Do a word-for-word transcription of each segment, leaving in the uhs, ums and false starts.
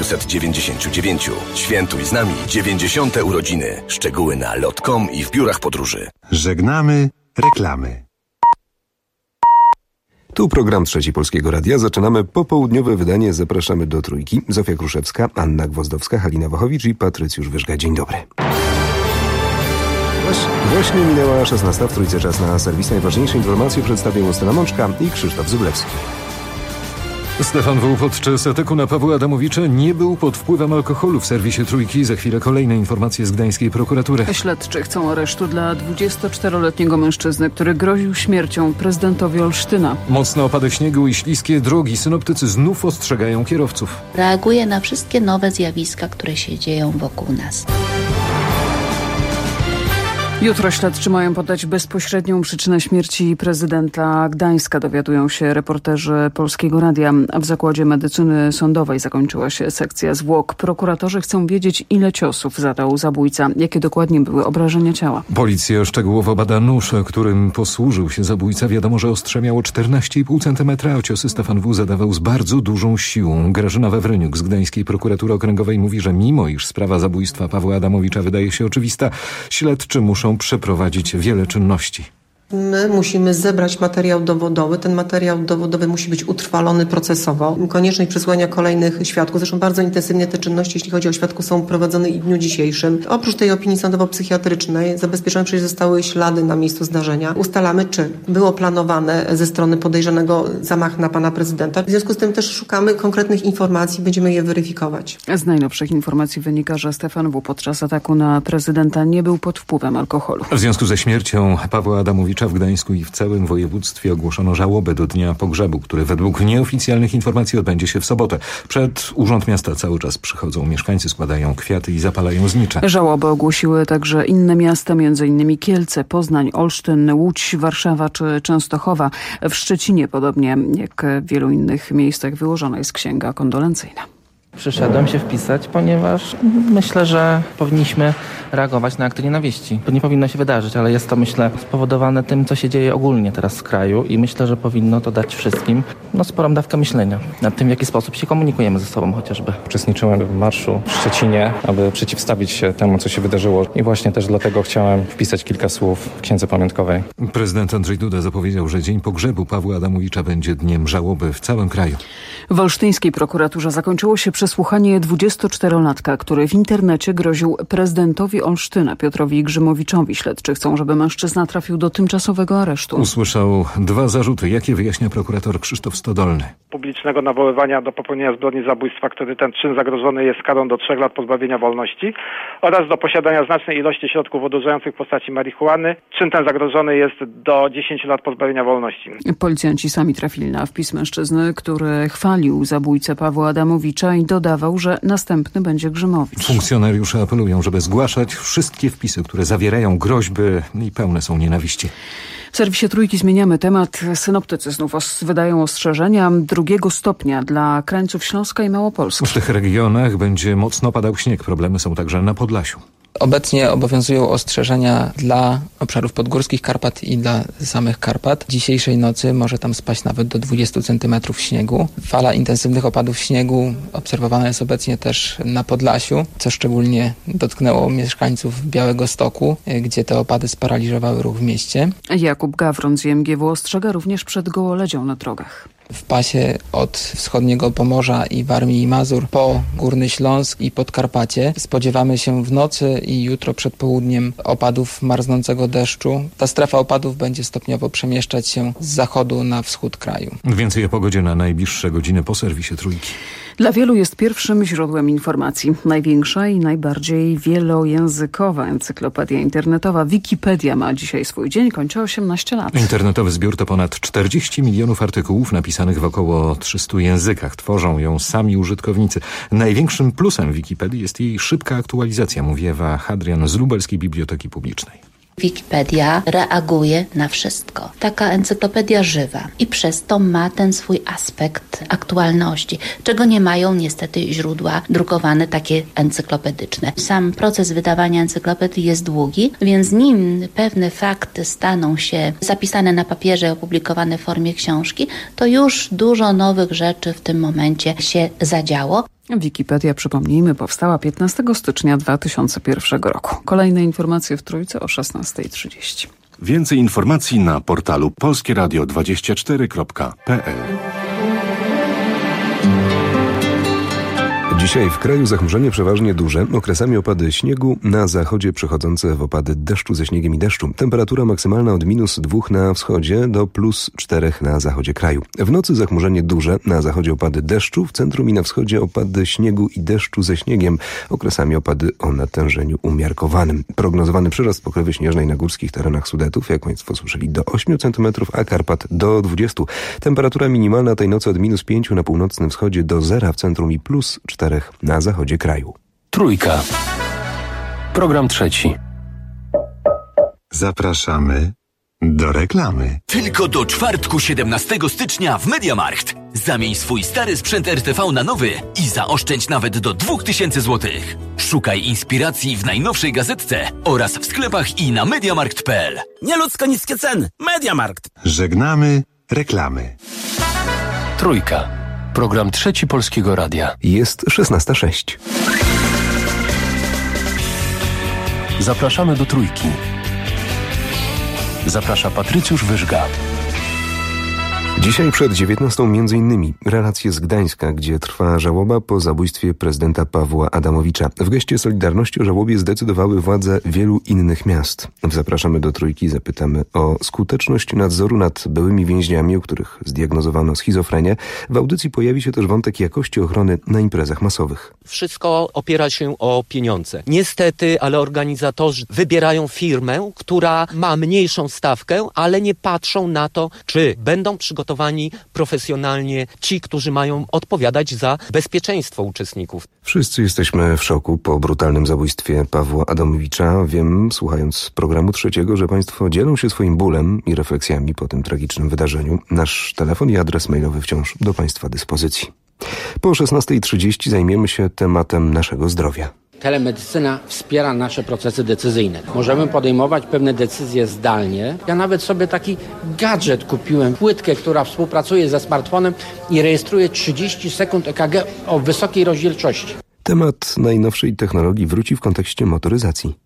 osiemset dziewięćdziesiąt dziewięć. Świętuj z nami dziewięćdziesiąte urodziny. Szczegóły na lot kropka com i w biurach podróży. Żegnamy reklamy. Tu program Trzeci Polskiego Radia. Zaczynamy popołudniowe wydanie. Zapraszamy do Trójki. Zofia Kruszewska, Anna Gwozdowska, Halina Wachowicz i Patrycjusz Wyżga. Dzień dobry. Właśnie minęła szesnasta. W Trójce czas na serwis. Najważniejsze informacje przedstawią Justyna Mączka i Krzysztof Zublewski. Stefan W. podczas ataku na Pawła Adamowicza nie był pod wpływem alkoholu. W serwisie Trójki za chwilę kolejne informacje z gdańskiej prokuratury. Śledczy chcą aresztu dla dwudziestoczteroletniego mężczyzny, który groził śmiercią prezydentowi Olsztyna. Mocne opady śniegu i śliskie drogi. Synoptycy znów ostrzegają kierowców. Reaguje na wszystkie nowe zjawiska, które się dzieją wokół nas. Jutro śledczy mają podać bezpośrednią przyczynę śmierci prezydenta Gdańska, dowiadują się reporterzy Polskiego Radia. W Zakładzie Medycyny Sądowej zakończyła się sekcja zwłok. Prokuratorzy chcą wiedzieć, ile ciosów zadał zabójca, jakie dokładnie były obrażenia ciała. Policja szczegółowo bada nóż, którym posłużył się zabójca. Wiadomo, że ostrze miało czternaście i pół centymetra, a ciosy Stefan W. zadawał z bardzo dużą siłą. Grażyna Wawryniuk z Gdańskiej Prokuratury Okręgowej mówi, że mimo iż sprawa zabójstwa Pawła Adamowicza wydaje się oczywista, śledczy muszą przeprowadzić wiele czynności. My musimy zebrać materiał dowodowy. Ten materiał dowodowy musi być utrwalony procesowo. Konieczność przesłania kolejnych świadków. Zresztą bardzo intensywnie te czynności, jeśli chodzi o świadków, są prowadzone i w dniu dzisiejszym. Oprócz tej opinii sądowo-psychiatrycznej zabezpieczone przecież zostały ślady na miejscu zdarzenia. Ustalamy, czy było planowane ze strony podejrzanego zamach na pana prezydenta. W związku z tym też szukamy konkretnych informacji, będziemy je weryfikować. Z najnowszych informacji wynika, że Stefan W. podczas ataku na prezydenta nie był pod wpływem alkoholu. W związku ze śmiercią Pawła Adamowicza w Gdańsku i w całym województwie ogłoszono żałobę do dnia pogrzebu, który według nieoficjalnych informacji odbędzie się w sobotę. Przed Urząd Miasta cały czas przychodzą mieszkańcy, składają kwiaty i zapalają znicze. Żałobę ogłosiły także inne miasta, m.in. Kielce, Poznań, Olsztyn, Łódź, Warszawa czy Częstochowa. W Szczecinie, podobnie jak w wielu innych miejscach, wyłożona jest księga kondolencyjna. Przyszedłem się wpisać, ponieważ myślę, że powinniśmy reagować na akty nienawiści. To nie powinno się wydarzyć, ale jest to, myślę, spowodowane tym, co się dzieje ogólnie teraz w kraju i myślę, że powinno to dać wszystkim no, sporą dawkę myślenia nad tym, w jaki sposób się komunikujemy ze sobą chociażby. Uczestniczyłem w marszu w Szczecinie, aby przeciwstawić się temu, co się wydarzyło i właśnie też dlatego chciałem wpisać kilka słów w księdze pamiątkowej. Prezydent Andrzej Duda zapowiedział, że dzień pogrzebu Pawła Adamowicza będzie dniem żałoby w całym kraju. W olsztyńskiej prokuraturze zakończyło się przesłuchanie dwudziestoczterolatka, który w internecie groził prezydentowi Olsztyna Piotrowi Grzymowiczowi. Śledczy chcą, żeby mężczyzna trafił do tymczasowego aresztu. Usłyszał dwa zarzuty. Jakie wyjaśnia prokurator Krzysztof Stodolny? Publicznego nawoływania do popełnienia zbrodni zabójstwa, który ten czyn zagrożony jest karą do trzech lat pozbawienia wolności, oraz do posiadania znacznej ilości środków odurzających w postaci marihuany. Czyn ten zagrożony jest do dziesięciu lat pozbawienia wolności. Policjanci sami trafili na wpis mężczyzny, który chwalił zabójcę Pawła Adamowicza i dodawał, że następny będzie Grzymowicz. Funkcjonariusze apelują, żeby zgłaszać wszystkie wpisy, które zawierają groźby i pełne są nienawiści. W serwisie Trójki zmieniamy temat. Synoptycy znów os- wydają ostrzeżenia drugiego stopnia dla krańców Śląska i Małopolski. W tych regionach będzie mocno padał śnieg. Problemy są także na Podlasiu. Obecnie obowiązują ostrzeżenia dla obszarów podgórskich Karpat i dla samych Karpat. Dzisiejszej nocy może tam spaść nawet do dwudziestu centymetrów śniegu. Fala intensywnych opadów śniegu obserwowana jest obecnie też na Podlasiu, co szczególnie dotknęło mieszkańców Białegostoku, gdzie te opady sparaliżowały ruch w mieście. Jakub Gawron z I M G W ostrzega również przed gołoledzią na drogach. W pasie od wschodniego Pomorza i Warmii i Mazur po Górny Śląsk i Podkarpacie spodziewamy się w nocy i jutro przed południem opadów marznącego deszczu. Ta strefa opadów będzie stopniowo przemieszczać się z zachodu na wschód kraju. Więcej o pogodzie na najbliższe godziny po serwisie Trójki. Dla wielu jest pierwszym źródłem informacji. Największa i najbardziej wielojęzykowa encyklopedia internetowa Wikipedia ma dzisiaj swój dzień, kończy osiemnaście lat. Internetowy zbiór to ponad czterdzieści milionów artykułów napisanych w około trzystu językach. Tworzą ją sami użytkownicy. Największym plusem Wikipedii jest jej szybka aktualizacja, mówi Ewa Hadrian z Lubelskiej Biblioteki Publicznej. Wikipedia reaguje na wszystko. Taka encyklopedia żywa i przez to ma ten swój aspekt aktualności, czego nie mają niestety źródła drukowane takie encyklopedyczne. Sam proces wydawania encyklopedii jest długi, więc nim pewne fakty staną się zapisane na papierze, opublikowane w formie książki, to już dużo nowych rzeczy w tym momencie się zadziało. Wikipedia, przypomnijmy, powstała piętnastego stycznia dwa tysiące pierwszego roku. Kolejne informacje w Trójce o szesnasta trzydzieści. Więcej informacji na portalu polskie radio dwadzieścia cztery kropka p l. Dzisiaj w kraju zachmurzenie przeważnie duże, okresami opady śniegu, na zachodzie przechodzące w opady deszczu ze śniegiem i deszczu. Temperatura maksymalna od minus dwóch na wschodzie do plus czterech na zachodzie kraju. W nocy zachmurzenie duże, na zachodzie opady deszczu, w centrum i na wschodzie opady śniegu i deszczu ze śniegiem, okresami opady o natężeniu umiarkowanym. Prognozowany przyrost pokrywy śnieżnej na górskich terenach Sudetów, jak Państwo słyszeli, do ośmiu centymetrów, a Karpat do dwudziestu. Temperatura minimalna tej nocy od minus pięciu na północnym wschodzie do zera w centrum i plus czterech na zachodzie kraju. Trójka. Program trzeci. Zapraszamy do reklamy. Tylko do czwartku siedemnastego stycznia w MediaMarkt. Zamień swój stary sprzęt R T V na nowy i zaoszczędź nawet do dwóch tysięcy złotych. Szukaj inspiracji w najnowszej gazetce oraz w sklepach i na mediamarkt kropka p l. Nieludzko niskie ceny. MediaMarkt. Żegnamy reklamy. Trójka. Program trzeci Polskiego Radia. Jest szesnasta sześć. Zapraszamy do Trójki. Zaprasza Patrycjusz Wyżga. Dzisiaj przed dziewiętnastą między innymi relacje z Gdańska, gdzie trwa żałoba po zabójstwie prezydenta Pawła Adamowicza. W geście solidarności o żałobie zdecydowały władze wielu innych miast. W Zapraszamy do Trójki zapytamy o skuteczność nadzoru nad byłymi więźniami, u których zdiagnozowano schizofrenię. W audycji pojawi się też wątek jakości ochrony na imprezach masowych. Wszystko opiera się o pieniądze. Niestety, ale organizatorzy wybierają firmę, która ma mniejszą stawkę, ale nie patrzą na to, czy będą przygotowani profesjonalnie ci, którzy mają odpowiadać za bezpieczeństwo uczestników. Wszyscy jesteśmy w szoku po brutalnym zabójstwie Pawła Adamowicza. Wiem, słuchając programu trzeciego, że Państwo dzielą się swoim bólem i refleksjami po tym tragicznym wydarzeniu. Nasz telefon i adres mailowy wciąż do Państwa dyspozycji. Po szesnastej trzydzieści zajmiemy się tematem naszego zdrowia. Telemedycyna wspiera nasze procesy decyzyjne. Możemy podejmować pewne decyzje zdalnie. Ja nawet sobie taki gadżet kupiłem, płytkę, która współpracuje ze smartfonem i rejestruje trzydzieści sekund E K G o wysokiej rozdzielczości. Temat najnowszej technologii wróci w kontekście motoryzacji.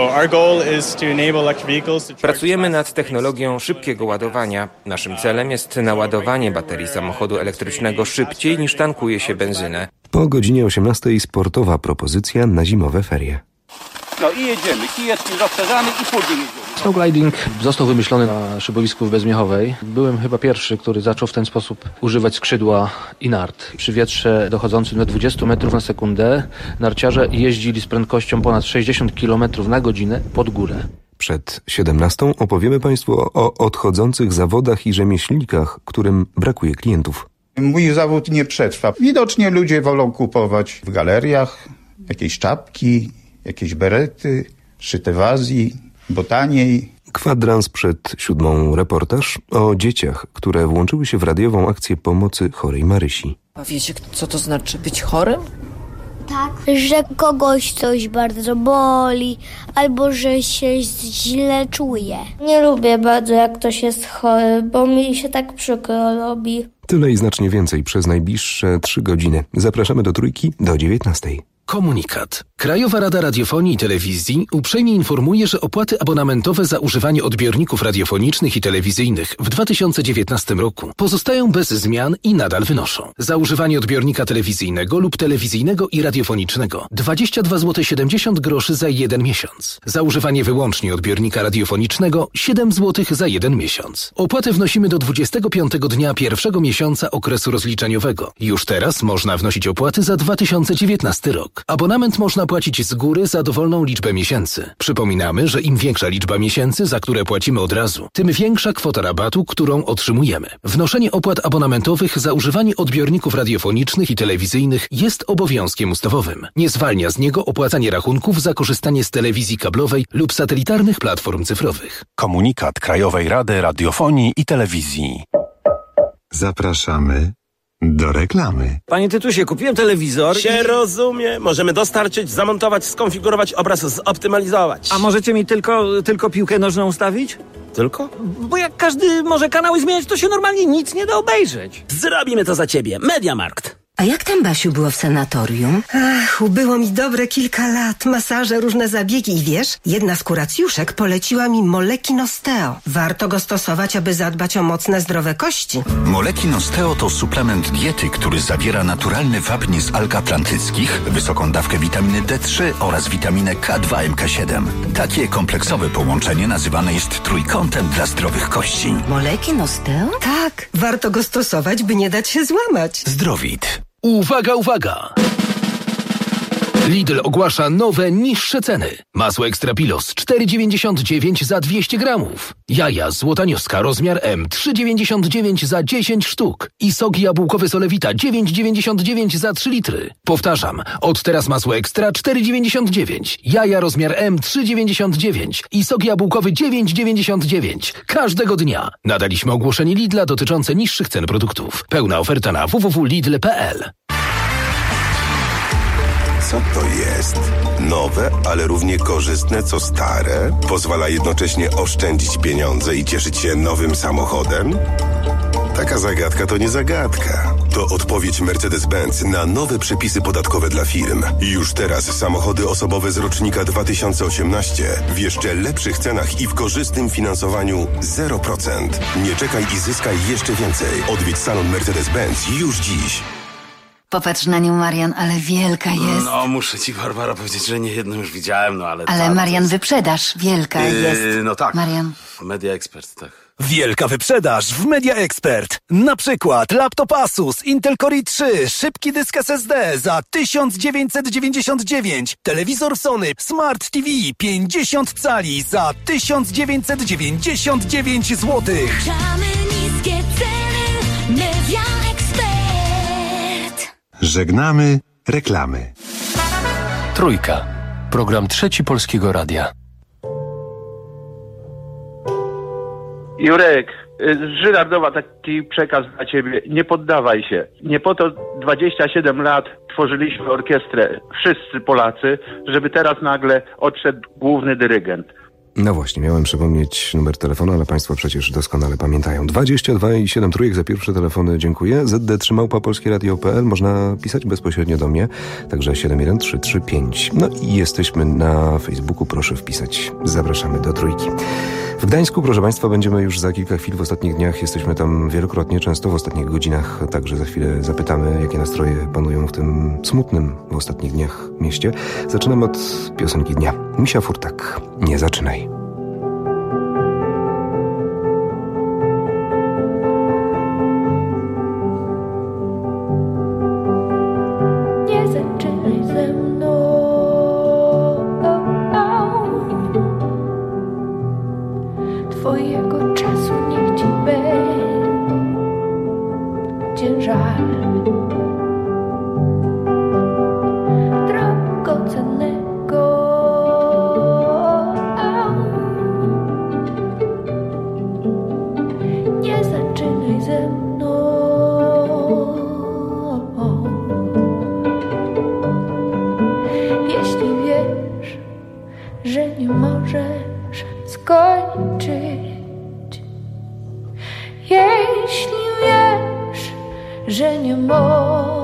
Pracujemy nad technologią szybkiego ładowania. Naszym celem jest naładowanie baterii samochodu elektrycznego szybciej niż tankuje się benzynę. Po godzinie osiemnastej sportowa propozycja na zimowe ferie. No i jedziemy. Kijeczki rozszerzamy i później jedziemy. Snowgliding został wymyślony na szybowisku w Bezmiechowej. Byłem chyba pierwszy, który zaczął w ten sposób używać skrzydła i nart. Przy wietrze dochodzącym do dwudziestu metrów na sekundę narciarze jeździli z prędkością ponad sześćdziesiąt kilometrów na godzinę pod górę. Przed siedemnastą opowiemy Państwu o odchodzących zawodach i rzemieślnikach, którym brakuje klientów. Mój zawód nie przetrwa. Widocznie ludzie wolą kupować w galeriach jakieś czapki, jakieś berety, szyte w Azji, bo taniej. Kwadrans przed siódmą reportaż o dzieciach, które włączyły się w radiową akcję pomocy chorej Marysi. A wiecie, co to znaczy być chorym? Tak, że kogoś coś bardzo boli, albo że się źle czuje. Nie lubię bardzo, jak ktoś jest chory, bo mi się tak przykro robi. Tyle i znacznie więcej przez najbliższe trzy godziny. Zapraszamy do Trójki do dziewiętnastej. Komunikat. Krajowa Rada Radiofonii i Telewizji uprzejmie informuje, że opłaty abonamentowe za używanie odbiorników radiofonicznych i telewizyjnych w dwa tysiące dziewiętnastym roku pozostają bez zmian i nadal wynoszą. Za używanie odbiornika telewizyjnego lub telewizyjnego i radiofonicznego dwadzieścia dwa złote siedemdziesiąt groszy za jeden miesiąc. Za używanie wyłącznie odbiornika radiofonicznego siedem złotych za jeden miesiąc. Opłatę wnosimy do dwudziestego piątego dnia pierwszego miesiąca okresu rozliczeniowego. Już teraz można wnosić opłaty za dwa tysiące dziewiętnasty rok. Abonament można płacić z góry za dowolną liczbę miesięcy. Przypominamy, że im większa liczba miesięcy, za które płacimy od razu, tym większa kwota rabatu, którą otrzymujemy. Wnoszenie opłat abonamentowych za używanie odbiorników radiofonicznych i telewizyjnych jest obowiązkiem ustawowym. Nie zwalnia z niego opłacanie rachunków za korzystanie z telewizji kablowej lub satelitarnych platform cyfrowych. Komunikat Krajowej Rady Radiofonii i Telewizji. Zapraszamy do reklamy. Panie Tytusie, kupiłem telewizor. Się i... rozumie. Możemy dostarczyć, zamontować, skonfigurować, obraz zoptymalizować. A możecie mi tylko, tylko piłkę nożną ustawić? Tylko? Bo jak każdy może kanały zmieniać, to się normalnie nic nie da obejrzeć. Zrobimy to za ciebie. MediaMarkt. A jak tam, Basiu, było w sanatorium? Ach, ubyło mi dobre kilka lat. Masaże, różne zabiegi i wiesz, jedna z kuracjuszek poleciła mi Molekin Osteo. Warto go stosować, aby zadbać o mocne, zdrowe kości. Molekin Osteo to suplement diety, który zawiera naturalny wapń z alg atlantyckich, wysoką dawkę witaminy D trzy oraz witaminę K dwa M K siedem. Takie kompleksowe połączenie nazywane jest trójkątem dla zdrowych kości. Molekin Osteo? Tak, warto go stosować, by nie dać się złamać. Zdrowit. Uwaga, uwaga! Lidl ogłasza nowe, niższe ceny. Masło Ekstra Pilos cztery dziewięćdziesiąt dziewięć za dwieście gramów. Jaja Złotanioska rozmiar M trzy dziewięćdziesiąt dziewięć za dziesięć sztuk. I sok jabłkowy Solewita dziewięć dziewięćdziesiąt dziewięć za trzy litry. Powtarzam, od teraz masło Ekstra cztery dziewięćdziesiąt dziewięć. Jaja rozmiar M trzy dziewięćdziesiąt dziewięć. I sok jabłkowy dziewięć dziewięćdziesiąt dziewięć. Każdego dnia. Nadaliśmy ogłoszenie Lidla dotyczące niższych cen produktów. Pełna oferta na w w w kropka lidl kropka p l. Co to jest? Nowe, ale równie korzystne co stare? Pozwala jednocześnie oszczędzić pieniądze i cieszyć się nowym samochodem? Taka zagadka to nie zagadka. To odpowiedź Mercedes-Benz na nowe przepisy podatkowe dla firm. Już teraz samochody osobowe z rocznika dwa tysiące osiemnaście w jeszcze lepszych cenach i w korzystnym finansowaniu zero procent. Nie czekaj i zyskaj jeszcze więcej. Odwiedź salon Mercedes-Benz już dziś. Popatrz na nią, Marian, ale wielka jest. No, muszę ci, Barbara, powiedzieć, że nie jedną już widziałem, no ale... Ale ta, Marian, jest... wyprzedaż wielka yy, jest. No tak. Marian. Media Expert, tak. Wielka wyprzedaż w Media Expert. Na przykład laptop Asus Intel Core i trzy, szybki dysk S S D za tysiąc dziewięćset dziewięćdziesiąt dziewięć, telewizor Sony Smart T V pięćdziesiąt cali za tysiąc dziewięćset dziewięćdziesiąt dziewięć złotych. Niskie ceny, Media Expert. Żegnamy reklamy. Trójka. Program Trzeci Polskiego Radia. Jurek, z Żyrardowa taki przekaz dla ciebie. Nie poddawaj się. Nie po to dwadzieścia siedem lat tworzyliśmy orkiestrę, wszyscy Polacy, żeby teraz nagle odszedł główny dyrygent. No właśnie, miałem przypomnieć numer telefonu, ale państwo przecież doskonale pamiętają. dwadzieścia dwa i siedem trójek za pierwsze telefony dziękuję. Z d trzy małpa polskie radio kropka p l można pisać bezpośrednio do mnie, także siedem jeden trzy trzy pięć. No i jesteśmy na Facebooku, proszę wpisać. Zapraszamy do trójki. W Gdańsku, proszę państwa, będziemy już za kilka chwil. W ostatnich dniach jesteśmy tam wielokrotnie, często w ostatnich godzinach, także za chwilę zapytamy, jakie nastroje panują w tym smutnym w ostatnich dniach mieście. Zaczynam od piosenki dnia. Misia Furtak. Nie zaczynaj. Nie zaczynaj ze mną. Twojego czasu niech ci będzie żal. Drogocennego. Nie zaczynaj ze mną. Jeśli wiesz, że nie możesz skończyć, jeśli wiesz, że nie możesz.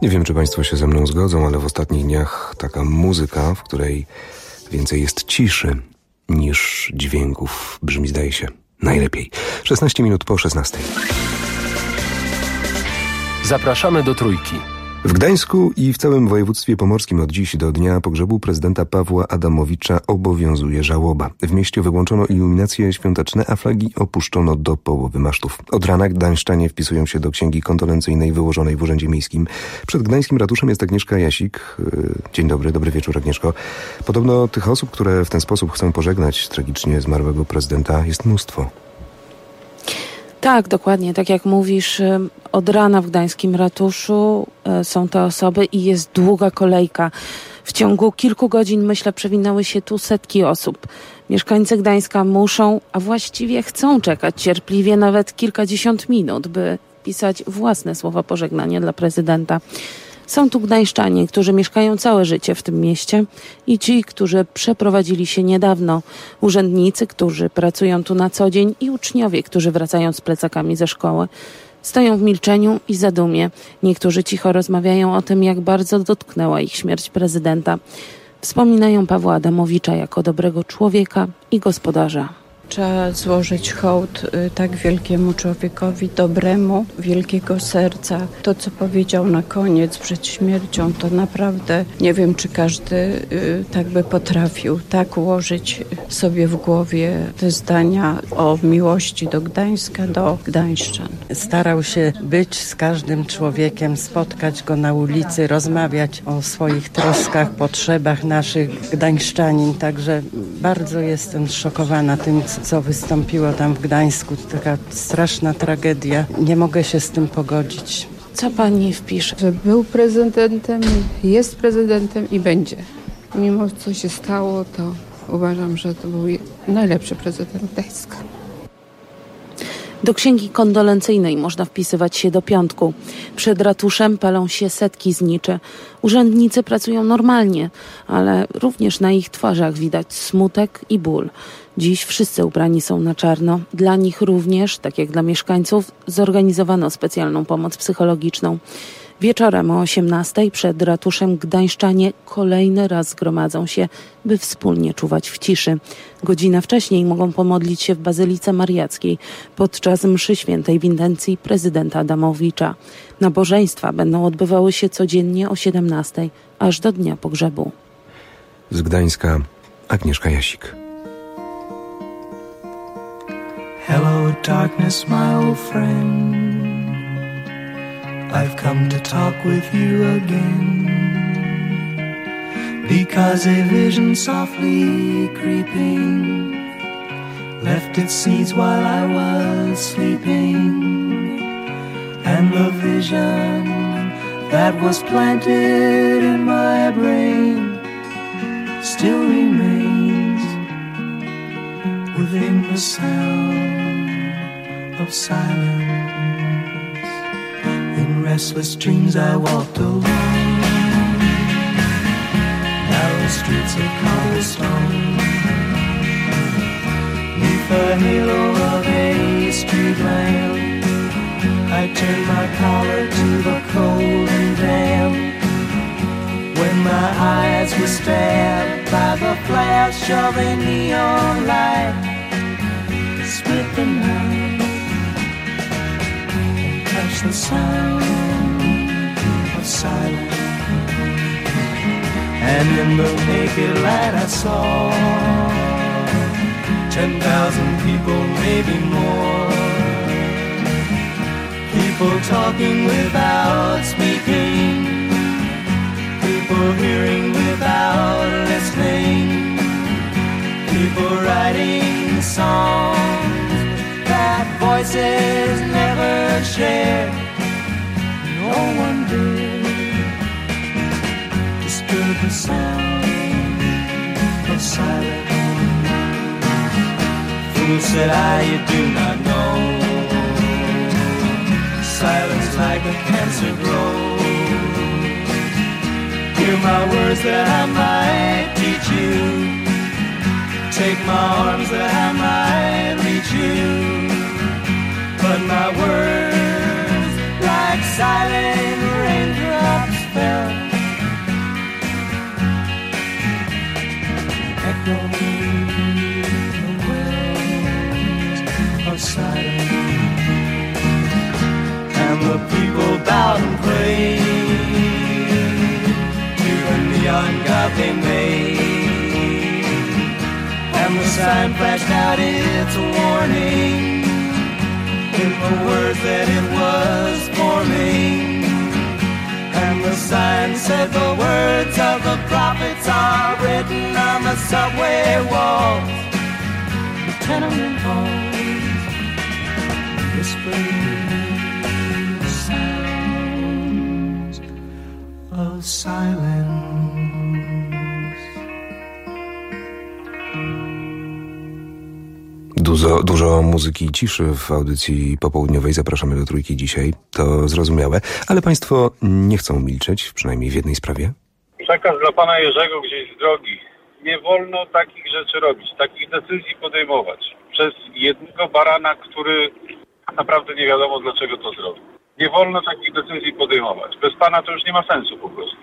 Nie wiem, czy Państwo się ze mną zgodzą, ale w ostatnich dniach taka muzyka, w której więcej jest ciszy niż dźwięków, brzmi, zdaje się, najlepiej. szesnaście minut po szesnastej. Zapraszamy do Trójki. W Gdańsku i w całym województwie pomorskim od dziś do dnia pogrzebu prezydenta Pawła Adamowicza obowiązuje żałoba. W mieście wyłączono iluminacje świąteczne, a flagi opuszczono do połowy masztów. Od rana gdańszczanie wpisują się do księgi kondolencyjnej wyłożonej w Urzędzie Miejskim. Przed gdańskim ratuszem jest Agnieszka Jasik. Dzień dobry, dobry wieczór, Agnieszko. Podobno tych osób, które w ten sposób chcą pożegnać tragicznie zmarłego prezydenta, jest mnóstwo. Tak, dokładnie. Tak jak mówisz, od rana w gdańskim ratuszu są te osoby i jest długa kolejka. W ciągu kilku godzin, myślę, przewinęły się tu setki osób. Mieszkańcy Gdańska muszą, a właściwie chcą czekać cierpliwie nawet kilkadziesiąt minut, by pisać własne słowa pożegnania dla prezydenta. Są tu gdańszczanie, którzy mieszkają całe życie w tym mieście i ci, którzy przeprowadzili się niedawno. Urzędnicy, którzy pracują tu na co dzień i uczniowie, którzy wracają z plecakami ze szkoły. Stoją w milczeniu i zadumie. Niektórzy cicho rozmawiają o tym, jak bardzo dotknęła ich śmierć prezydenta. Wspominają Pawła Adamowicza jako dobrego człowieka i gospodarza. Trzeba złożyć hołd y, tak wielkiemu człowiekowi, dobremu, wielkiego serca. To, co powiedział na koniec przed śmiercią, to naprawdę nie wiem, czy każdy y, tak by potrafił tak ułożyć sobie w głowie te zdania o miłości do Gdańska, do gdańszczan. Starał się być z każdym człowiekiem, spotkać go na ulicy, rozmawiać o swoich troskach, potrzebach naszych gdańszczanin. Także bardzo jestem zszokowana tym, co wystąpiło tam w Gdańsku. Taka straszna tragedia. Nie mogę się z tym pogodzić. Co pani wpisze? Że był prezydentem, jest prezydentem i będzie. Mimo co się stało, to uważam, że to był najlepszy prezydent Gdańska. Do księgi kondolencyjnej można wpisywać się do piątku. Przed ratuszem palą się setki zniczy. Urzędnicy pracują normalnie, ale również na ich twarzach widać smutek i ból. Dziś wszyscy ubrani są na czarno. Dla nich również, tak jak dla mieszkańców, zorganizowano specjalną pomoc psychologiczną. Wieczorem o osiemnastej przed ratuszem gdańszczanie kolejny raz zgromadzą się, by wspólnie czuwać w ciszy. Godzinę wcześniej mogą pomodlić się w Bazylice Mariackiej podczas mszy świętej w intencji prezydenta Adamowicza. Nabożeństwa będą odbywały się codziennie o siedemnastej, aż do dnia pogrzebu. Z Gdańska Agnieszka Jasik. Hello darkness, my old friend. I've come to talk with you again, because a vision softly creeping left its seeds while I was sleeping, and the vision that was planted in my brain still remains within the sound of silence. In restless dreams I walked alone, narrow streets of cobblestone, neath the halo of a street lamp. I turned my collar to the cold and damp, when my eyes were stabbed by the flash of a neon light. Split the night, touch the sound of silence, and in the naked light I saw ten thousand people, maybe more, people talking without speaking, people hearing without listening, people writing songs that voices never shared. No one did disturb the sound of silence. Fool, said I, you do not know, silence like a cancer grows. Hear my words that I might teach you, take my arms that I might reach you, but my words, like silent raindrops, of silence, and the people bowed and prayed to the neon god they made, and the sign flashed out its warning in the words that it was forming, and the sign said the words of the prophets are written on the subway walls, the tenement halls, whispering sounds of silence. Dużo, dużo muzyki i ciszy w audycji popołudniowej. Zapraszamy do Trójki dzisiaj. To zrozumiałe. Ale państwo nie chcą milczeć, przynajmniej w jednej sprawie. Przekaz dla pana Jerzego gdzieś z drogi. Nie wolno takich rzeczy robić, takich decyzji podejmować przez jednego barana, który naprawdę nie wiadomo dlaczego to zrobił. Nie wolno takich decyzji podejmować. Bez pana to już nie ma sensu po prostu.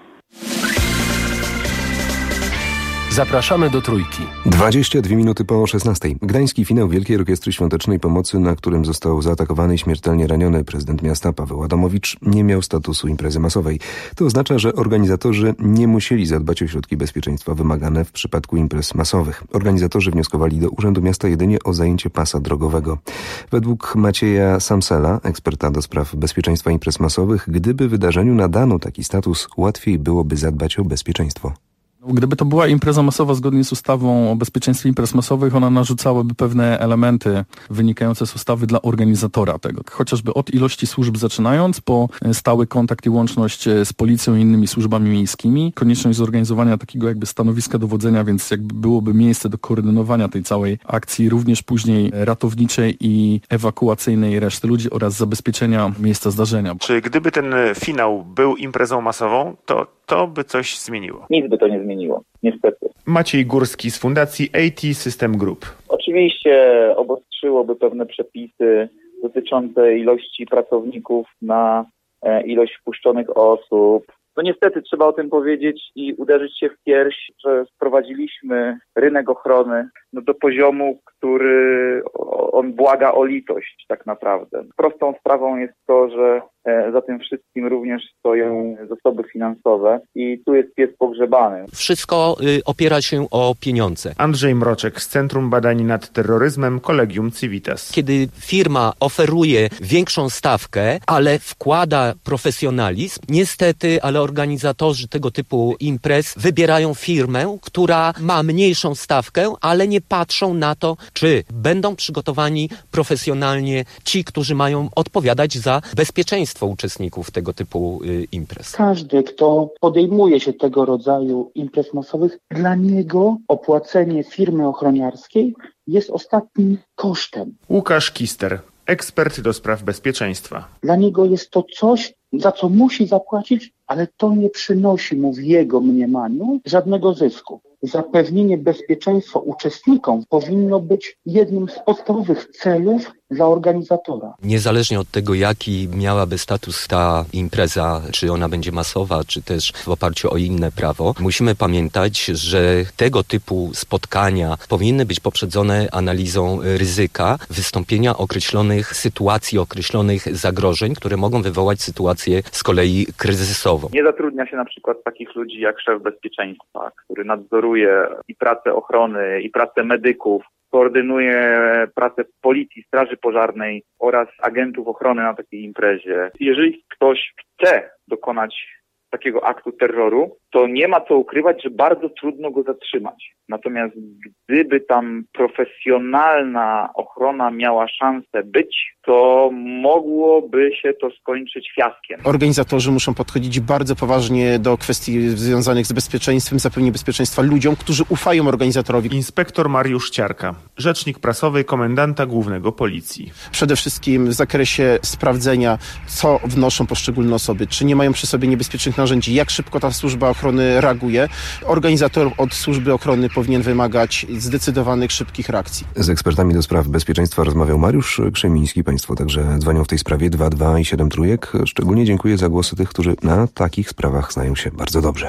Zapraszamy do Trójki. dwadzieścia dwie minuty po szesnastej. Gdański finał Wielkiej Orkiestry Świątecznej Pomocy, na którym został zaatakowany i śmiertelnie raniony prezydent miasta Paweł Adamowicz, nie miał statusu imprezy masowej. To oznacza, że organizatorzy nie musieli zadbać o środki bezpieczeństwa wymagane w przypadku imprez masowych. Organizatorzy wnioskowali do Urzędu Miasta jedynie o zajęcie pasa drogowego. Według Macieja Samsela, eksperta do spraw bezpieczeństwa imprez masowych, gdyby wydarzeniu nadano taki status, łatwiej byłoby zadbać o bezpieczeństwo. Gdyby to była impreza masowa zgodnie z ustawą o bezpieczeństwie imprez masowych, ona narzucałaby pewne elementy wynikające z ustawy dla organizatora tego. Chociażby od ilości służb zaczynając, po stały kontakt i łączność z policją i innymi służbami miejskimi, konieczność zorganizowania takiego jakby stanowiska dowodzenia, więc jakby byłoby miejsce do koordynowania tej całej akcji, również później ratowniczej i ewakuacyjnej reszty ludzi oraz zabezpieczenia miejsca zdarzenia. Czy gdyby ten finał był imprezą masową, to to by coś zmieniło? Nic by to nie zmieniło, niestety. Maciej Górski z Fundacji A T System Group. Oczywiście obostrzyłoby pewne przepisy dotyczące ilości pracowników na e, ilość wpuszczonych osób. No niestety trzeba o tym powiedzieć i uderzyć się w pierś, że sprowadziliśmy rynek ochrony no, do poziomu, który on błaga o litość tak naprawdę. Prostą sprawą jest to, że e, za tym wszystkim również stoją zasoby finansowe i tu jest pies pogrzebany. Wszystko y, opiera się o pieniądze. Andrzej Mroczek z Centrum Badań nad Terroryzmem Collegium Civitas. Kiedy firma oferuje większą stawkę, ale wkłada profesjonalizm, niestety, ale organizatorzy tego typu imprez wybierają firmę, która ma mniejszą stawkę, ale nie patrzą na to, czy będą przygotowani profesjonalnie ci, którzy mają odpowiadać za bezpieczeństwo uczestników tego typu y, imprez. Każdy, kto podejmuje się tego rodzaju imprez masowych, dla niego opłacenie firmy ochroniarskiej jest ostatnim kosztem. Łukasz Kister, ekspert do spraw bezpieczeństwa. Dla niego jest to coś, za co musi zapłacić, ale to nie przynosi mu w jego mniemaniu żadnego zysku. Zapewnienie bezpieczeństwa uczestnikom powinno być jednym z podstawowych celów dla organizatora. Niezależnie od tego, jaki miałaby status ta impreza, czy ona będzie masowa, czy też w oparciu o inne prawo, musimy pamiętać, że tego typu spotkania powinny być poprzedzone analizą ryzyka wystąpienia określonych sytuacji, określonych zagrożeń, które mogą wywołać sytuację z kolei kryzysową. Nie zatrudnia się na przykład takich ludzi jak szef bezpieczeństwa, który nadzoruje i pracę ochrony, i pracę medyków, koordynuje pracę policji, straży pożarnej oraz agentów ochrony na takiej imprezie. Jeżeli ktoś chce dokonać takiego aktu terroru, to nie ma co ukrywać, że bardzo trudno go zatrzymać. Natomiast gdyby tam profesjonalna ochrona miała szansę być, to mogłoby się to skończyć fiaskiem. Organizatorzy muszą podchodzić bardzo poważnie do kwestii związanych z bezpieczeństwem, zapewnieniem bezpieczeństwa ludziom, którzy ufają organizatorowi. Inspektor Mariusz Ciarka, rzecznik prasowy komendanta głównego Policji. Przede wszystkim w zakresie sprawdzenia, co wnoszą poszczególne osoby, czy nie mają przy sobie niebezpiecznych narzędzi, jak szybko ta służba ochrony reaguje. Organizator od służby ochrony powinien wymagać zdecydowanych, szybkich reakcji. Z ekspertami do spraw bezpieczeństwa rozmawiał Mariusz Krzemiński. Państwo także dzwonią w tej sprawie dwa dwa i siedem trójek. Szczególnie dziękuję za głosy tych, którzy na takich sprawach znają się bardzo dobrze.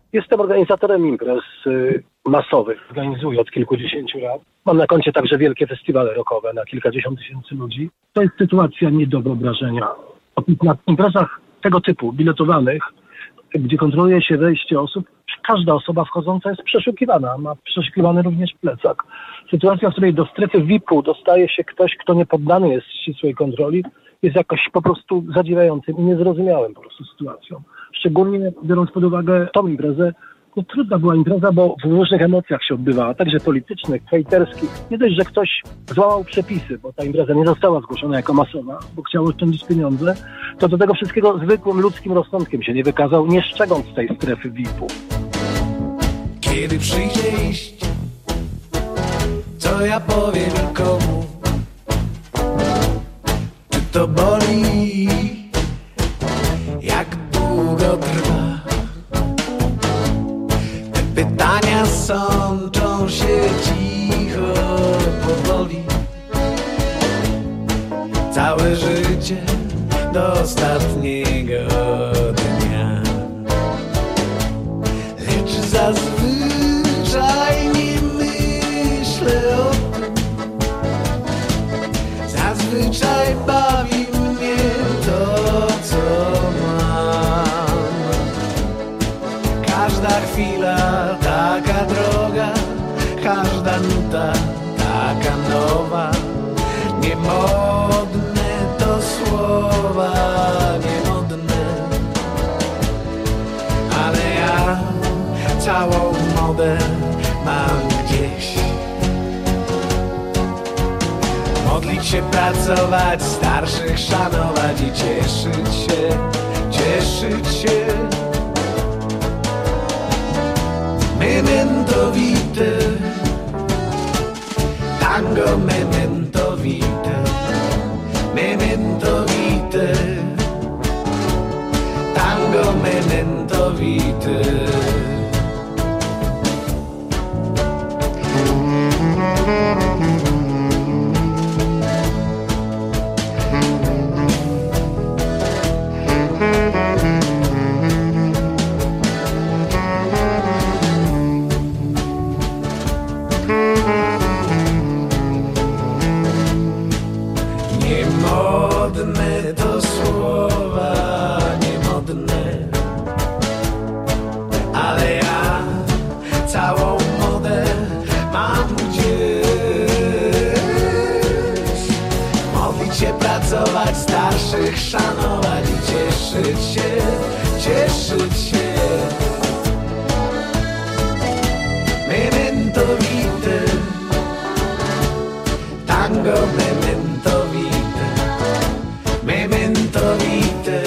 Jestem organizatorem imprez y, masowych, organizuję od kilkudziesięciu lat. Mam na koncie także wielkie festiwale rockowe na kilkadziesiąt tysięcy ludzi. To jest sytuacja nie do wyobrażenia. Na imprezach tego typu, biletowanych, gdzie kontroluje się wejście osób, każda osoba wchodząca jest przeszukiwana, ma przeszukiwany również plecak. Sytuacja, w której do strefy V I P-u dostaje się ktoś, kto nie poddany jest ścisłej kontroli, jest jakoś po prostu zadziwiającym i niezrozumiałym po prostu sytuacją. Szczególnie biorąc pod uwagę tą imprezę, no trudna była impreza, bo w różnych emocjach się odbywała, także politycznych, hejterskich. Nie dość, że ktoś złamał przepisy, bo ta impreza nie została zgłoszona jako masowa, bo chciał oszczędzić pieniądze, to do tego wszystkiego zwykłym ludzkim rozsądkiem się nie wykazał, nie szczegąc tej strefy V I P-u. Kiedy przyjdzie iść, co ja powiem i komu? Czy to boli? Jak długo trwa? Te pytania sączą się cicho, powoli. Całe życie do ostatniego dnia. Lecz zazwyczaj nie myślę o tym. Zazwyczaj bawi mnie to, co mam. Każda chwila taka droga, każda nuta taka nowa. Niemodne to słowa, niemodne, ale ja całą modę mam gdzieś. Modlić się, pracować, starszych szanować i cieszyć się, cieszyć się. Memento vitae, tango memento vitae, memento vitae, tango memento vitae. Niemodne to słowa, niemodne, ale ja całą modę mam gdzieś. Modlić się, pracować, starszych szanować i cieszyć się, cieszyć się. Memento vitae, tango memento vitae, memento vitae,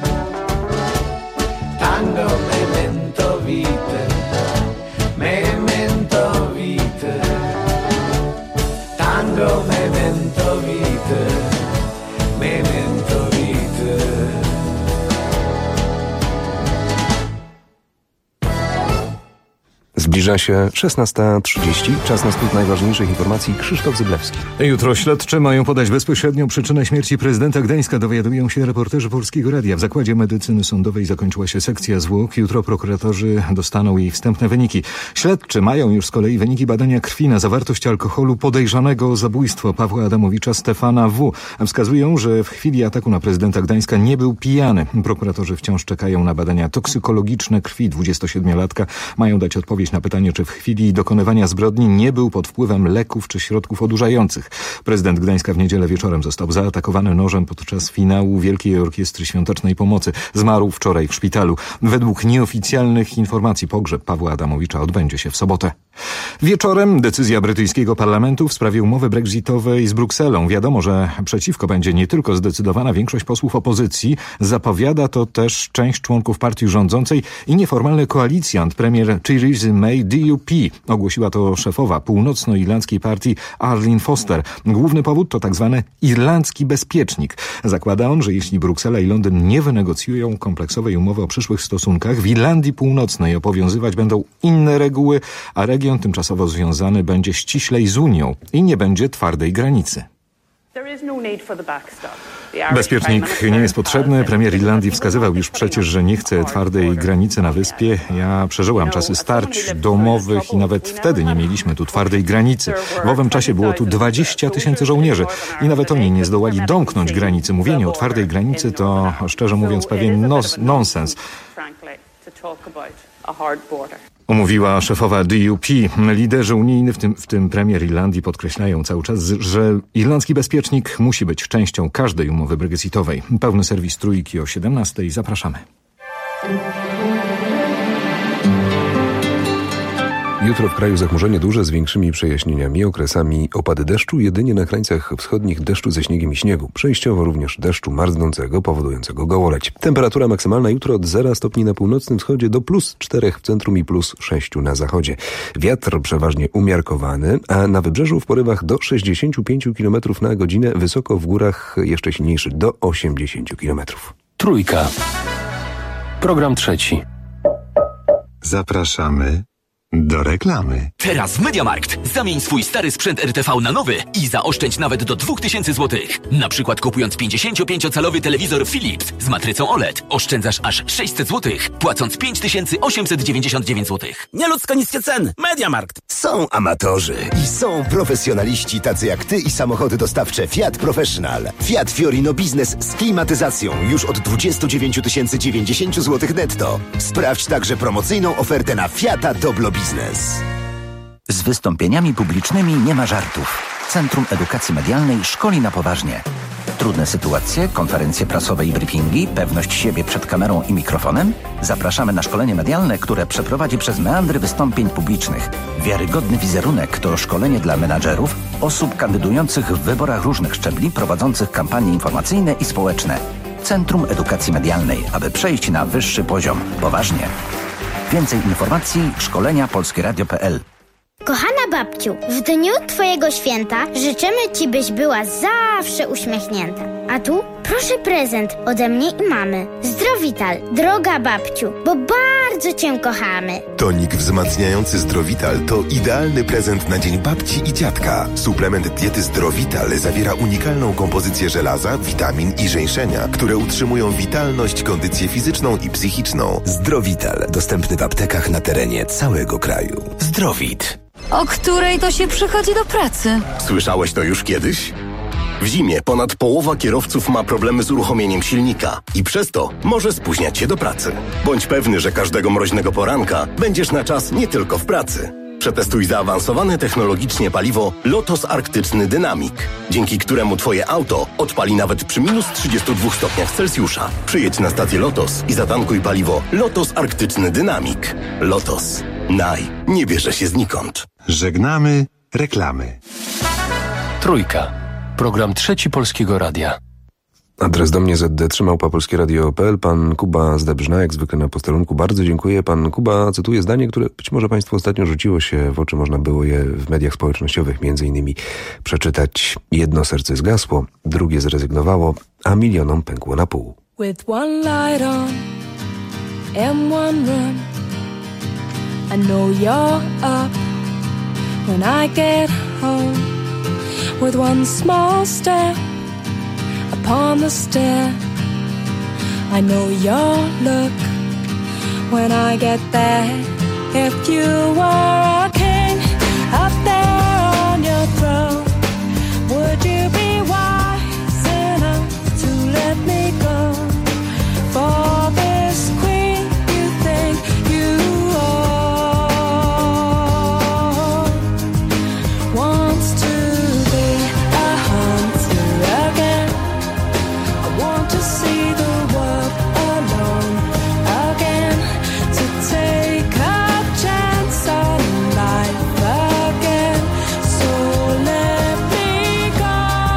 tango memento vitae, memento vitae, tango memento vitae, memento vitae. Zbliża się szesnasta trzydzieści. Czas na skrót najważniejszych informacji. Krzysztof Zyblewski. Jutro śledczy mają podać bezpośrednią przyczynę śmierci prezydenta Gdańska. Dowiadują się reporterzy Polskiego Radia. W Zakładzie Medycyny Sądowej zakończyła się sekcja zwłok. Jutro prokuratorzy dostaną jej wstępne wyniki. Śledczy mają już z kolei wyniki badania krwi na zawartość alkoholu podejrzanego o zabójstwo Pawła Adamowicza Stefana W. Wskazują, że w chwili ataku na prezydenta Gdańska nie był pijany. Prokuratorzy wciąż czekają na badania toksykologiczne krwi dwudziestosiedmiolatka. Mają dać odpowiedź na pytanie, czy w chwili dokonywania zbrodni nie był pod wpływem leków czy środków odurzających. Prezydent Gdańska w niedzielę wieczorem został zaatakowany nożem podczas finału Wielkiej Orkiestry Świątecznej Pomocy. Zmarł wczoraj w szpitalu. Według nieoficjalnych informacji pogrzeb Pawła Adamowicza odbędzie się w sobotę. Wieczorem decyzja brytyjskiego parlamentu w sprawie umowy brexitowej z Brukselą. Wiadomo, że przeciwko będzie nie tylko zdecydowana większość posłów opozycji, zapowiada to też część członków partii rządzącej i nieformalny koalicjant premier Theresa May D U P. Ogłosiła to szefowa północnoirlandzkiej partii Arlene Foster. Główny powód to tak zwany irlandzki bezpiecznik. Zakłada on, że jeśli Bruksela i Londyn nie wynegocjują kompleksowej umowy o przyszłych stosunkach, w Irlandii Północnej obowiązywać będą inne reguły, a region tymczasowo związany będzie ściślej z Unią i nie będzie twardej granicy. Bezpiecznik nie jest potrzebny. Premier Irlandii wskazywał już przecież, że nie chce twardej granicy na wyspie. Ja przeżyłam czasy starć domowych i nawet wtedy nie mieliśmy tu twardej granicy. W owym czasie było tu dwadzieścia tysięcy żołnierzy i nawet oni nie zdołali domknąć granicy. Mówienie o twardej granicy to, szczerze mówiąc, pewien nos- nonsens. Umówiła szefowa D U P. Liderzy unijni, w tym, w tym premier Irlandii, podkreślają cały czas, że irlandzki bezpiecznik musi być częścią każdej umowy brexitowej. Pełny serwis Trójki o siedemnastej. Zapraszamy. Jutro w kraju zachmurzenie duże z większymi przejaśnieniami, okresami opady deszczu, jedynie na krańcach wschodnich deszczu ze śniegiem i śniegu. Przejściowo również deszczu marznącego, powodującego gołoleć. Temperatura maksymalna jutro od zera stopni na północnym wschodzie do plus czterech w centrum i plus sześciu na zachodzie. Wiatr przeważnie umiarkowany, a na wybrzeżu w porywach do sześćdziesięciu pięciu kilometrów na godzinę, wysoko w górach jeszcze silniejszy do osiemdziesięciu kilometrów. Trójka. Program trzeci. Zapraszamy do reklamy. Teraz w MediaMarkt zamień swój stary sprzęt R T V na nowy i zaoszczędź nawet do dwa tysiące złotych. Na przykład kupując pięćdziesięciopięciocalowy telewizor Philips z matrycą O L E D oszczędzasz aż sześćset złotych, płacąc pięć tysięcy osiemset dziewięćdziesiąt dziewięć złotych. Nieludzko niskie ceny. MediaMarkt. Są amatorzy i są profesjonaliści tacy jak ty i samochody dostawcze Fiat Professional. Fiat Fiorino Business z klimatyzacją już od dwadzieścia dziewięć tysięcy dziewięćdziesiąt złotych netto. Sprawdź także promocyjną ofertę na Fiata Doblo Biznes. Z wystąpieniami publicznymi nie ma żartów. Centrum Edukacji Medialnej szkoli na poważnie. Trudne sytuacje, konferencje prasowe i briefingi, pewność siebie przed kamerą i mikrofonem? Zapraszamy na szkolenie medialne, które przeprowadzi przez meandry wystąpień publicznych. Wiarygodny wizerunek to szkolenie dla menadżerów, osób kandydujących w wyborach różnych szczebli, prowadzących kampanie informacyjne i społeczne. Centrum Edukacji Medialnej, aby przejść na wyższy poziom. Poważnie. Więcej informacji szkolenia polskieradio kropka p l. Kochana babciu, w dniu Twojego święta życzymy Ci, byś była zawsze uśmiechnięta. A tu proszę prezent ode mnie i mamy. Zdrowital, droga babciu, bo bardzo Cię kochamy. Tonik wzmacniający Zdrowital to idealny prezent na dzień babci i dziadka. Suplement diety Zdrowital zawiera unikalną kompozycję żelaza, witamin i żeńszenia, które utrzymują witalność, kondycję fizyczną i psychiczną. Zdrowital, dostępny w aptekach na terenie całego kraju. Zdrowit. O której to się przychodzi do pracy? Słyszałeś to już kiedyś? W zimie ponad połowa kierowców ma problemy z uruchomieniem silnika i przez to może spóźniać się do pracy. Bądź pewny, że każdego mroźnego poranka będziesz na czas nie tylko w pracy. Przetestuj zaawansowane technologicznie paliwo Lotos Arktyczny Dynamik, dzięki któremu Twoje auto odpali nawet przy minus trzydziestu dwóch stopniach Celsjusza. Przyjedź na stację Lotos i zatankuj paliwo Lotos Arktyczny Dynamik. Lotos. Naj. Nie bierze się znikąd. Żegnamy reklamy. Trójka. Program trzeci Polskiego Radia. Adres do mnie z d trzy małpa polskieradio kropka p l. Pan Kuba z Dębrzna, jak zwykle na posterunku. Bardzo dziękuję. Pan Kuba cytuje zdanie, które być może Państwu ostatnio rzuciło się w oczy. Można było je w mediach społecznościowych między innymi przeczytać. Jedno serce zgasło, drugie zrezygnowało, a milionom pękło na pół. With one light on and one room, I know you're up when I get home. With one small step upon the stair, I know your look when I get there. If you were a king up there on your throne, would you be wise enough to let me go? For this queen you think you are wants to be a hunter again. I want to see the world alone again, to take a chance on life again. So let me go.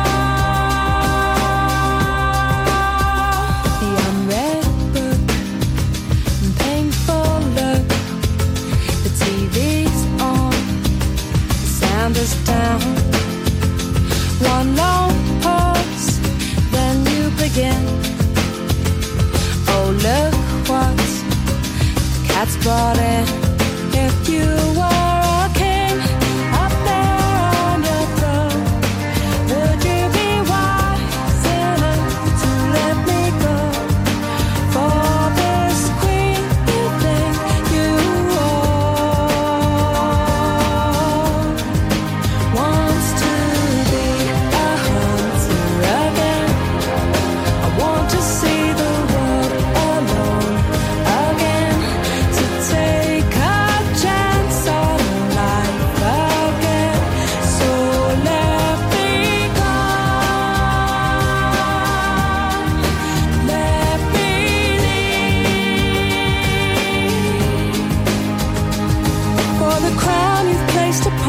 The unread book and painful look. The T V's on, the sound is down. One long pause, then you begin. Oh, look what the cat's brought in. If you were a king up there on your throne, would you be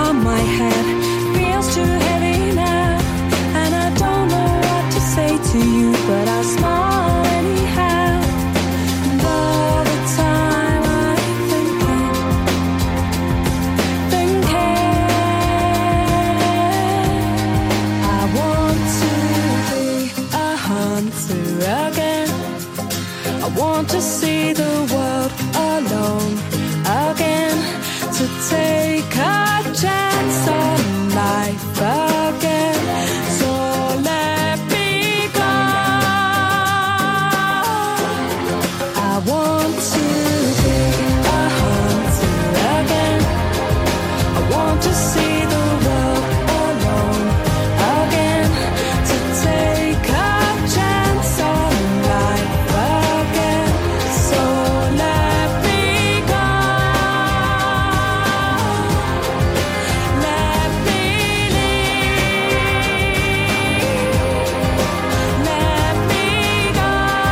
on my head feels too heavy now, and I don't know what to say to you, but I smile anyhow. And all the time I'm thinking, thinking I want to be a hunter again. I want to see the world alone again, to take a chance on life again. So let me go. I want to be a hunter again. I want to see the world alone again, to take a chance on life again. So let me go. Let me leave. Let me go.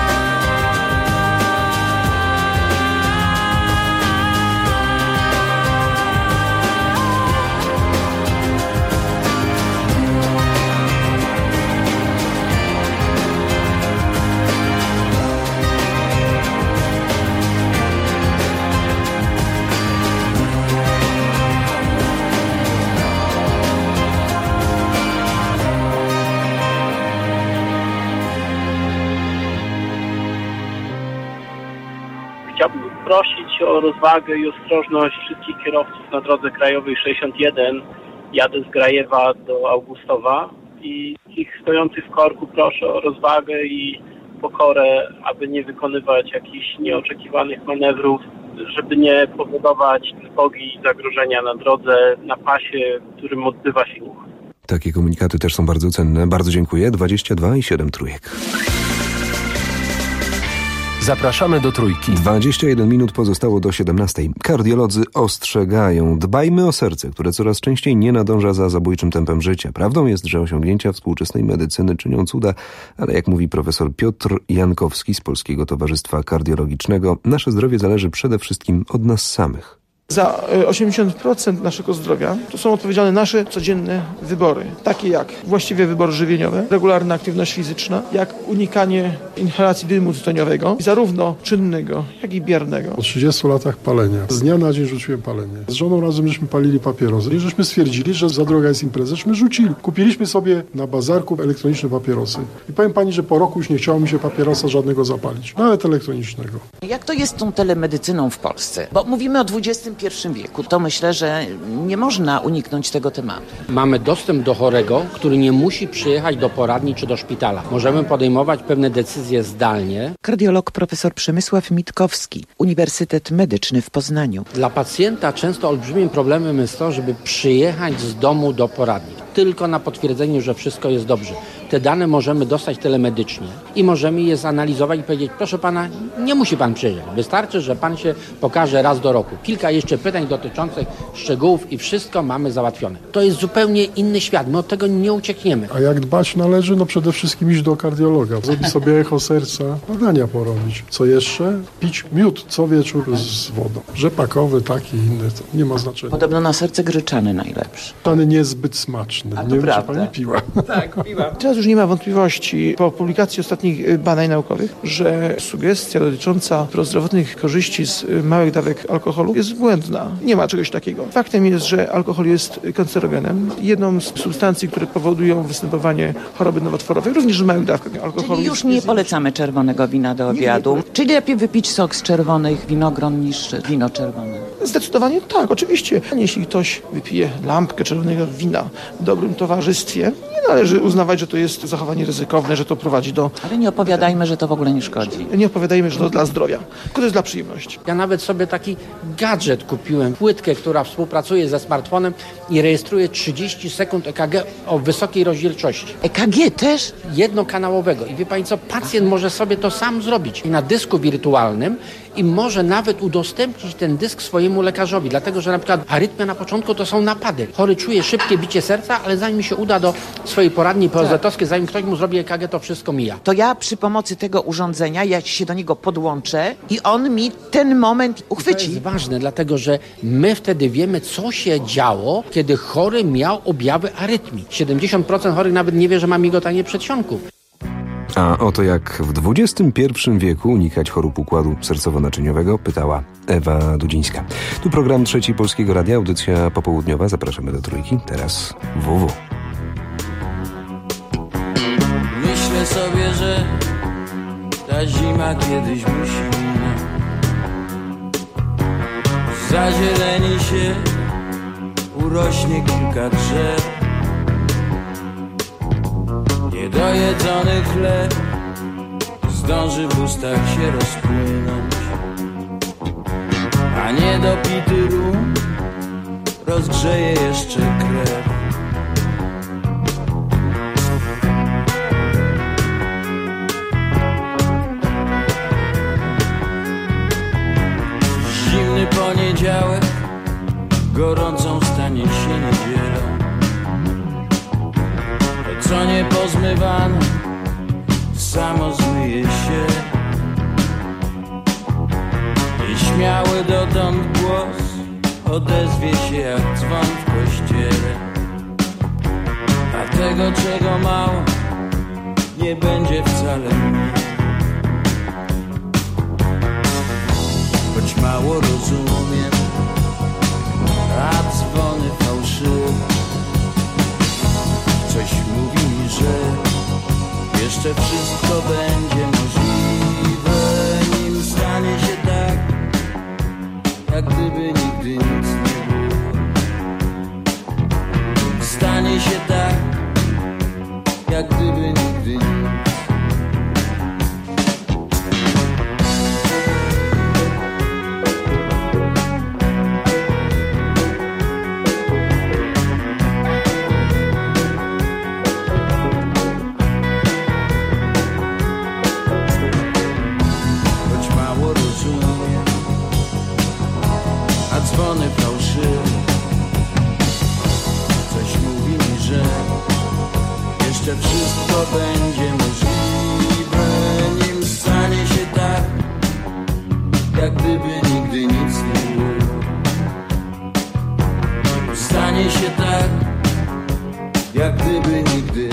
Chciałbym prosić o rozwagę i ostrożność wszystkich kierowców na drodze krajowej sześćdziesiąt jeden. Jadę z Grajewa do Augustowa i ich stojących w korku proszę o rozwagę i pokorę, aby nie wykonywać jakichś nieoczekiwanych manewrów, żeby nie powodować trwogi i zagrożenia na drodze, na pasie, którym odbywa się ruch. Takie komunikaty też są bardzo cenne. Bardzo dziękuję. dwadzieścia dwa i siedem trójek. Zapraszamy do Trójki. dwadzieścia jeden minut pozostało do siedemnastej. Kardiolodzy ostrzegają. Dbajmy o serce, które coraz częściej nie nadąża za zabójczym tempem życia. Prawdą jest, że osiągnięcia współczesnej medycyny czynią cuda, ale jak mówi profesor Piotr Jankowski z Polskiego Towarzystwa Kardiologicznego, nasze zdrowie zależy przede wszystkim od nas samych. Za osiemdziesiąt procent naszego zdrowia to są odpowiedzialne nasze codzienne wybory, takie jak właściwe wybory żywieniowe, regularna aktywność fizyczna, jak unikanie inhalacji dymu tytoniowego, zarówno czynnego, jak i biernego. Po trzydziestu latach palenia, z dnia na dzień rzuciłem palenie. Z żoną razem żeśmy palili papierosy i żeśmy stwierdzili, że za droga jest impreza, żeśmy rzucili. Kupiliśmy sobie na bazarku elektroniczne papierosy. I powiem pani, że po roku już nie chciało mi się papierosa żadnego zapalić, nawet elektronicznego. Jak to jest z tą telemedycyną w Polsce? Bo mówimy o dwudziestym pierwszym wieku, to myślę, że nie można uniknąć tego tematu. Mamy dostęp do chorego, który nie musi przyjechać do poradni czy do szpitala. Możemy podejmować pewne decyzje zdalnie. Kardiolog profesor Przemysław Mitkowski, Uniwersytet Medyczny w Poznaniu. Dla pacjenta często olbrzymim problemem jest to, żeby przyjechać z domu do poradni. Tylko na potwierdzeniu, że wszystko jest dobrze. Te dane możemy dostać telemedycznie i możemy je zanalizować i powiedzieć, proszę pana, nie musi pan przyjechać. Wystarczy, że pan się pokaże raz do roku. Kilka jeszcze pytań dotyczących szczegółów i wszystko mamy załatwione. To jest zupełnie inny świat. My od tego nie uciekniemy. A jak dbać należy? No przede wszystkim iść do kardiologa. Zrobić sobie echo serca, badania porobić. Co jeszcze? Pić miód co wieczór z wodą. Rzepakowy, taki inny, to nie ma znaczenia. Podobno na serce gryczany najlepszy. Gryczany niezbyt smaczny. A to nie wiem, prawda. czy pani piła. Tak, piłam. Teraz już nie ma wątpliwości po publikacji ostatnich badań naukowych, że sugestia dotycząca prozdrowotnych korzyści z małych dawek alkoholu jest błędna. Nie ma czegoś takiego. Faktem jest, że alkohol jest kancerogenem. Jedną z substancji, które powodują występowanie choroby nowotworowej, również w małych dawkach alkoholu. Czyli już nie polecamy czerwonego wina do obiadu. Czyli lepiej wypić sok z czerwonych winogron niż wino czerwone. Zdecydowanie tak, oczywiście. Jeśli ktoś wypije lampkę czerwonego wina w dobrym towarzystwie, nie należy uznawać, że to jest zachowanie ryzykowne, że to prowadzi do... Ale nie opowiadajmy, że to w ogóle nie szkodzi. Nie opowiadajmy, że to dla zdrowia, tylko to jest dla przyjemności. Ja nawet sobie taki gadżet kupiłem, płytkę, która współpracuje ze smartfonem i rejestruje trzydzieści sekund E K G o wysokiej rozdzielczości. E K G też? Jednokanałowego. I wie pani co, pacjent może sobie to sam zrobić na dysku wirtualnym i może nawet udostępnić ten dysk swojemu lekarzowi, dlatego że na przykład arytmia na początku to są napady. Chory czuje szybkie bicie serca, ale zanim się uda do swojej poradni P O Z-owskiej, zanim ktoś mu zrobi E K G, to wszystko mija. To ja przy pomocy tego urządzenia, ja się do niego podłączę i on mi ten moment uchwyci. To jest ważne, dlatego że my wtedy wiemy, co się działo, kiedy chory miał objawy arytmii. siedemdziesiąt procent chorych nawet nie wie, że ma migotanie przedsionków. A oto jak w dwudziestym pierwszym wieku unikać chorób układu sercowo-naczyniowego, pytała Ewa Dudzińska. Tu program Trzeci Polskiego Radia, audycja popołudniowa. Zapraszamy do Trójki. Teraz W W. Myślę sobie, że ta zima kiedyś musi minąć. Zazieleni się, urośnie kilka drzew. Niedojedzony chleb zdąży w ustach się rozpłynąć, a niedopity rum rozgrzeje jeszcze krew. Zimny poniedziałek gorącą stanie się niedzielą. Co nie pozmywane, samo zmyje się. Nieśmiały dotąd głos odezwie się jak dzwon w kościele. A tego, czego mało, nie będzie wcale mniej. Choć mało rozumiem, a dzwony fałszywe. Coś mówi mi, że jeszcze wszystko będzie możliwe, nim stanie się tak, jak gdyby nigdy nic nie było. Stanie się tak, jak gdyby nigdy nic. Dzwony fałszywe. Coś mówi mi, że jeszcze wszystko będzie możliwe, nim stanie się tak, jak gdyby nigdy nic nie było. Nim stanie się tak, jak gdyby nigdy.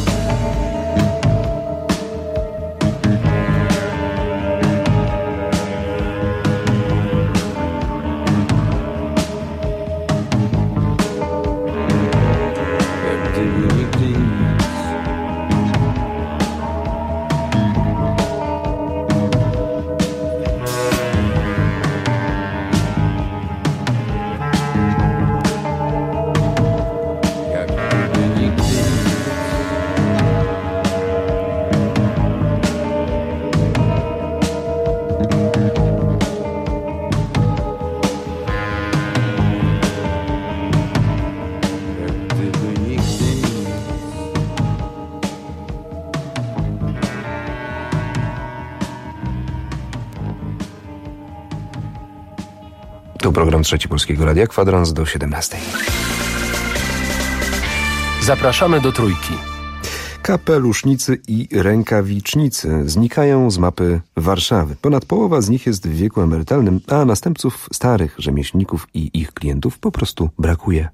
Tu program Trzeci Polskiego Radia, kwadrans do siedemnastej. Zapraszamy do Trójki. Kapelusznicy i rękawicznicy znikają z mapy Warszawy. Ponad połowa z nich jest w wieku emerytalnym, a następców starych rzemieślników i ich klientów po prostu brakuje.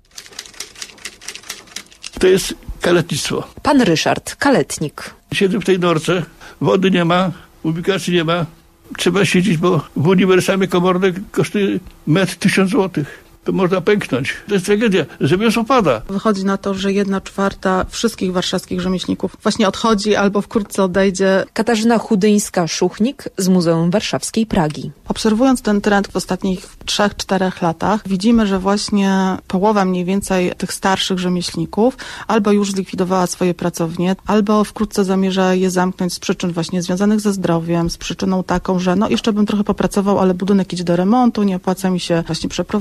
To jest kaletnictwo. Pan Ryszard, kaletnik. Siedzę w tej norce, wody nie ma, ubikacji nie ma. Trzeba siedzieć, bo w uniwersamie komorne kosztuje metr tysiąc złotych. To można pęknąć. To jest tragedia. Rzemiosło pada. Wychodzi na to, że jedna czwarta wszystkich warszawskich rzemieślników właśnie odchodzi albo wkrótce odejdzie. Katarzyna Chudyńska-Szuchnik z Muzeum Warszawskiej Pragi. Obserwując ten trend w ostatnich trzech, czterech latach, widzimy, że właśnie połowa mniej więcej tych starszych rzemieślników albo już zlikwidowała swoje pracownie, albo wkrótce zamierza je zamknąć z przyczyn właśnie związanych ze zdrowiem, z przyczyną taką, że no jeszcze bym trochę popracował, ale budynek idzie do remontu, nie opłaca mi się właśnie przeprowadzać,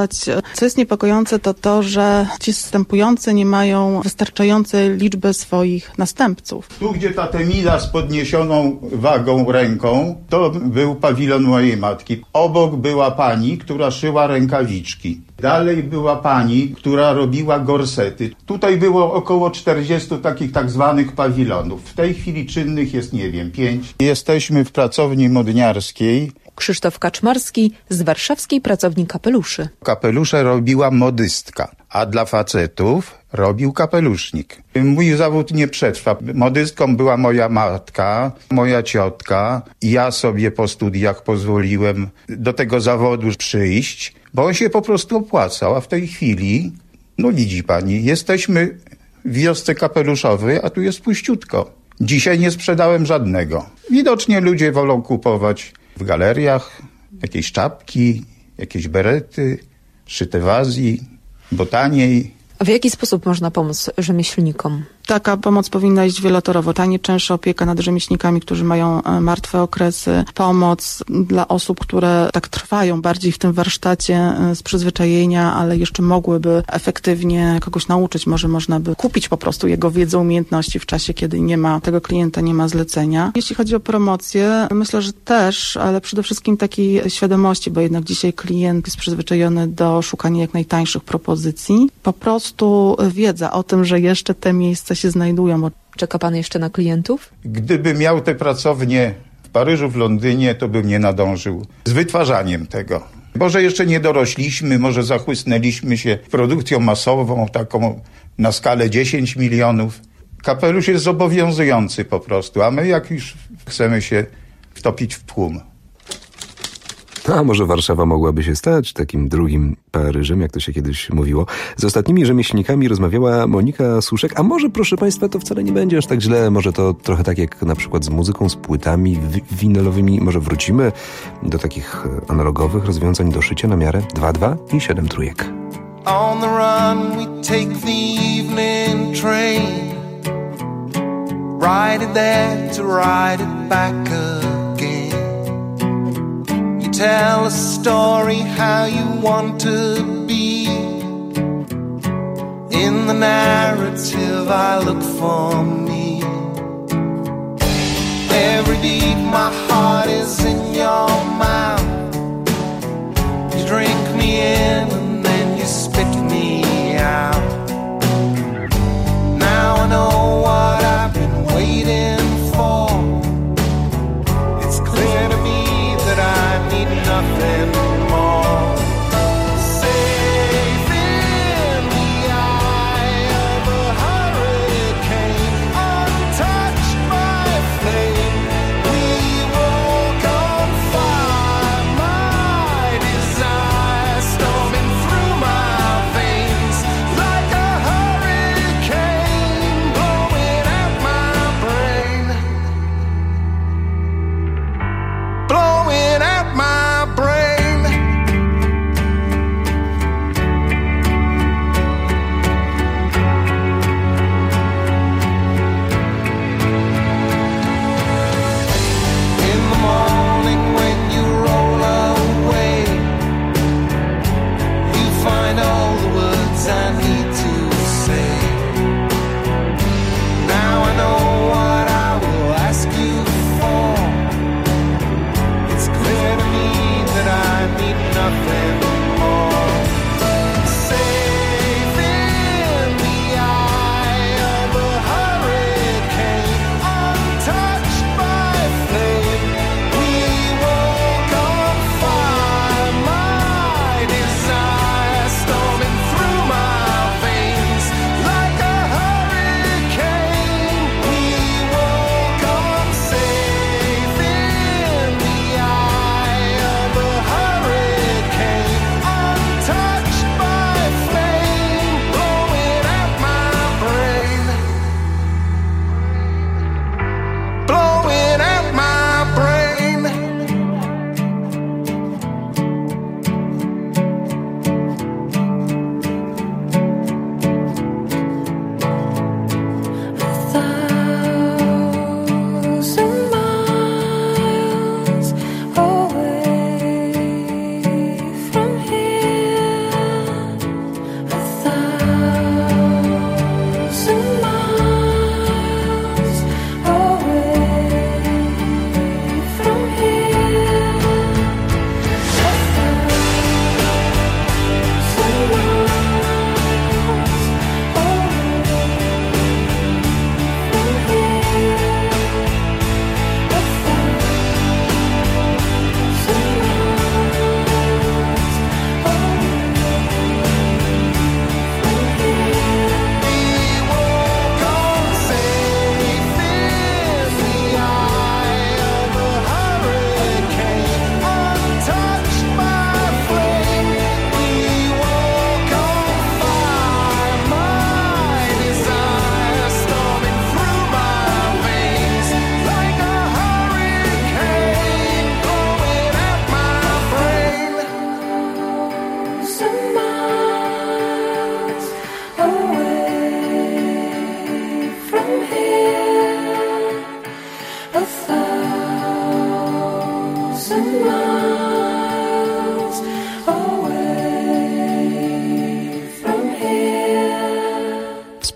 zastępować. Co jest niepokojące, to to, że ci zastępujący nie mają wystarczającej liczby swoich następców. Tu, gdzie ta Temida z podniesioną wagą ręką, to był pawilon mojej matki. Obok była pani, która szyła rękawiczki. Dalej była pani, która robiła gorsety. Tutaj było około czterdziestu takich tak zwanych pawilonów. W tej chwili czynnych jest, nie wiem, pięć. Jesteśmy w pracowni modniarskiej. Krzysztof Kaczmarski z warszawskiej pracowni kapeluszy. Kapelusze robiła modystka, a dla facetów robił kapelusznik. Mój zawód nie przetrwa. Modystką była moja matka, moja ciotka. Ja sobie po studiach pozwoliłem do tego zawodu przyjść, bo on się po prostu opłacał. A w tej chwili, no widzi pani, jesteśmy w wiosce kapeluszowej, a tu jest puściutko. Dzisiaj nie sprzedałem żadnego. Widocznie ludzie wolą kupować w galeriach jakieś czapki, jakieś berety, szyte w Azji, bo taniej. A w jaki sposób można pomóc rzemieślnikom? Taka pomoc powinna iść wielotorowo. Ta nie częstsza opieka nad rzemieślnikami, którzy mają martwe okresy. Pomoc dla osób, które tak trwają bardziej w tym warsztacie z przyzwyczajenia, ale jeszcze mogłyby efektywnie kogoś nauczyć. Może można by kupić po prostu jego wiedzę, umiejętności w czasie, kiedy nie ma tego klienta, nie ma zlecenia. Jeśli chodzi o promocję, myślę, że też, ale przede wszystkim takiej świadomości, bo jednak dzisiaj klient jest przyzwyczajony do szukania jak najtańszych propozycji. Po prostu wiedza o tym, że jeszcze te miejsca się znajdują. Czeka pan jeszcze na klientów? Gdyby miał te pracownie w Paryżu, w Londynie, to bym nie nadążył z wytwarzaniem tego. Może jeszcze nie dorośliśmy, może zachłysnęliśmy się produkcją masową, taką na skalę dziesięć milionów. Kapelusz jest zobowiązujący po prostu, a my jak już chcemy się wtopić w tłum. A może Warszawa mogłaby się stać takim drugim Paryżem, jak to się kiedyś mówiło. Z ostatnimi rzemieślnikami rozmawiała Monika Suszek, a może, proszę państwa, to wcale nie będzie aż tak źle. Może to trochę tak jak na przykład z muzyką, z płytami wi- winylowymi. Może wrócimy do takich analogowych rozwiązań do szycia na miarę dwa dwa i siedem trójek. On the run we take the evening train, ride it there to ride it back again. Tell a story how you want to be. In the narrative I look for me. Every beat my heart is in your mouth. You drink me in and then you spit me out. Now I know what I've been waiting for. It's clear to me that I need nothing more. Safe in the eye of a hurricane, untouched by flame, we walk on fire. My desire storming through my veins like a hurricane blowing at my brain, blowing at my brain.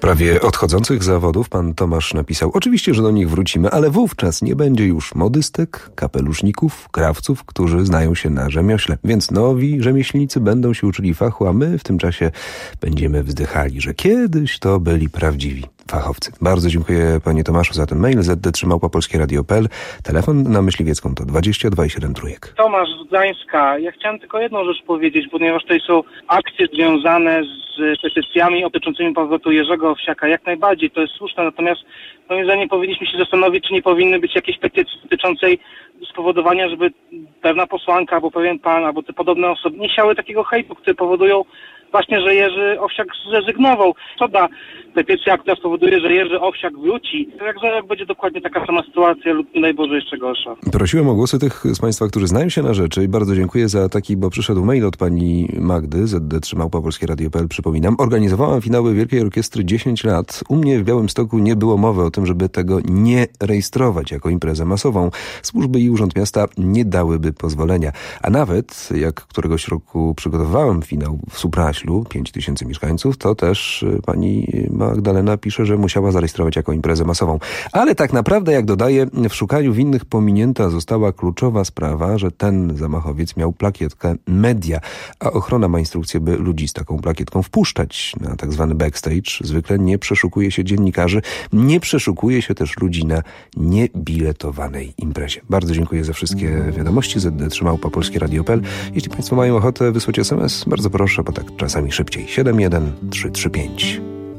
sprawie odchodzących zawodów pan Tomasz napisał: oczywiście, że do nich wrócimy, ale wówczas nie będzie już modystek, kapeluszników, krawców, którzy znają się na rzemiośle. Więc nowi rzemieślnicy będą się uczyli fachu, a my w tym czasie będziemy wzdychali, że kiedyś to byli prawdziwi fachowcy. Bardzo dziękuję panie Tomaszu za ten mail. Z D trzy małpa polskie radio kropka p l. Telefon na Myśliwiecką to dwadzieścia dwa i siedem trójek. Tomasz z Gdańska. Ja chciałem tylko jedną rzecz powiedzieć, ponieważ tutaj są akcje związane z petycjami dotyczącymi powrotu Jerzego Owsiaka. Jak najbardziej, to jest słuszne, natomiast moim zdaniem powinniśmy się zastanowić, czy nie powinny być jakieś petycje dotyczącej spowodowania, żeby pewna posłanka, albo pewien pan, albo te podobne osoby nie siały takiego hejtu, które powodują właśnie, że Jerzy Owsiak zrezygnował. Co da petycja, która spowoduje, że Jerzy Owsiak wróci? Jak za rok będzie dokładnie taka sama sytuacja lub nie daj Boże jeszcze gorsza. Prosiłem o głosy tych z państwa, którzy znają się na rzeczy i bardzo dziękuję za taki, bo przyszedł mail od pani Magdy, Z D trzy małpa polskie radio kropka p l, przypominam. Organizowałam finały Wielkiej Orkiestry dziesięć lat. U mnie w Białymstoku nie było mowy o tym, żeby tego nie rejestrować jako imprezę masową. Służby i Urząd Miasta nie dałyby pozwolenia. A nawet, jak któregoś roku przygotowałem finał w Supraślu, pięć tysięcy mieszkańców, to też pani Magdalena pisze, że musiała zarejestrować jako imprezę masową. Ale tak naprawdę, jak dodaje, w szukaniu winnych pominięta została kluczowa sprawa, że ten zamachowiec miał plakietkę media, a ochrona ma instrukcję, by ludzi z taką plakietką wpuszczać na tak zwany backstage. Zwykle nie przeszukuje się dziennikarzy, nie przeszukuje się też ludzi na niebiletowanej imprezie. Bardzo dziękuję za wszystkie wiadomości. Z D trzy małpa polskie radio kropka p l. Jeśli państwo mają ochotę wysłać es em es, bardzo proszę, bo tak czasami szybciej. siedem jeden trzy trzy pięć.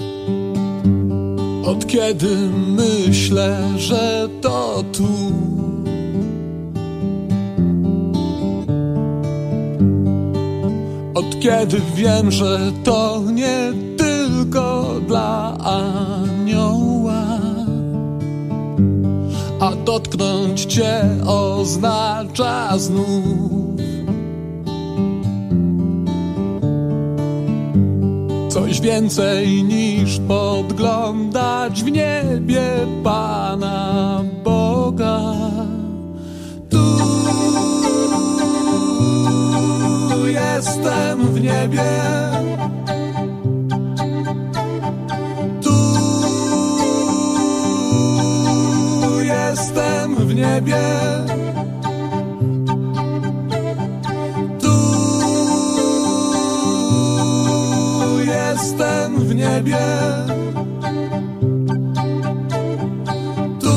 Od kiedy myślę, że to tu, od kiedy wiem, że to nie tylko dla anioła, a dotknąć cię oznacza znów coś więcej niż podglądać w niebie Pana Boga. Tu jestem w niebie, tu jestem w niebie. Jestem w niebie, tu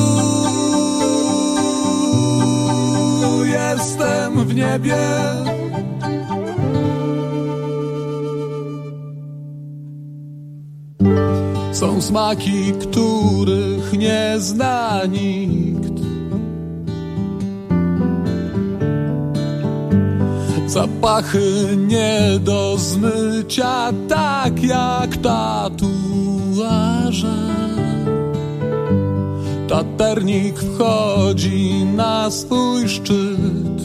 jestem w niebie. Są smaki, których nie zna nikt. Zapachy nie do zmycia, tak jak tatuaże. Taternik wchodzi na swój szczyt,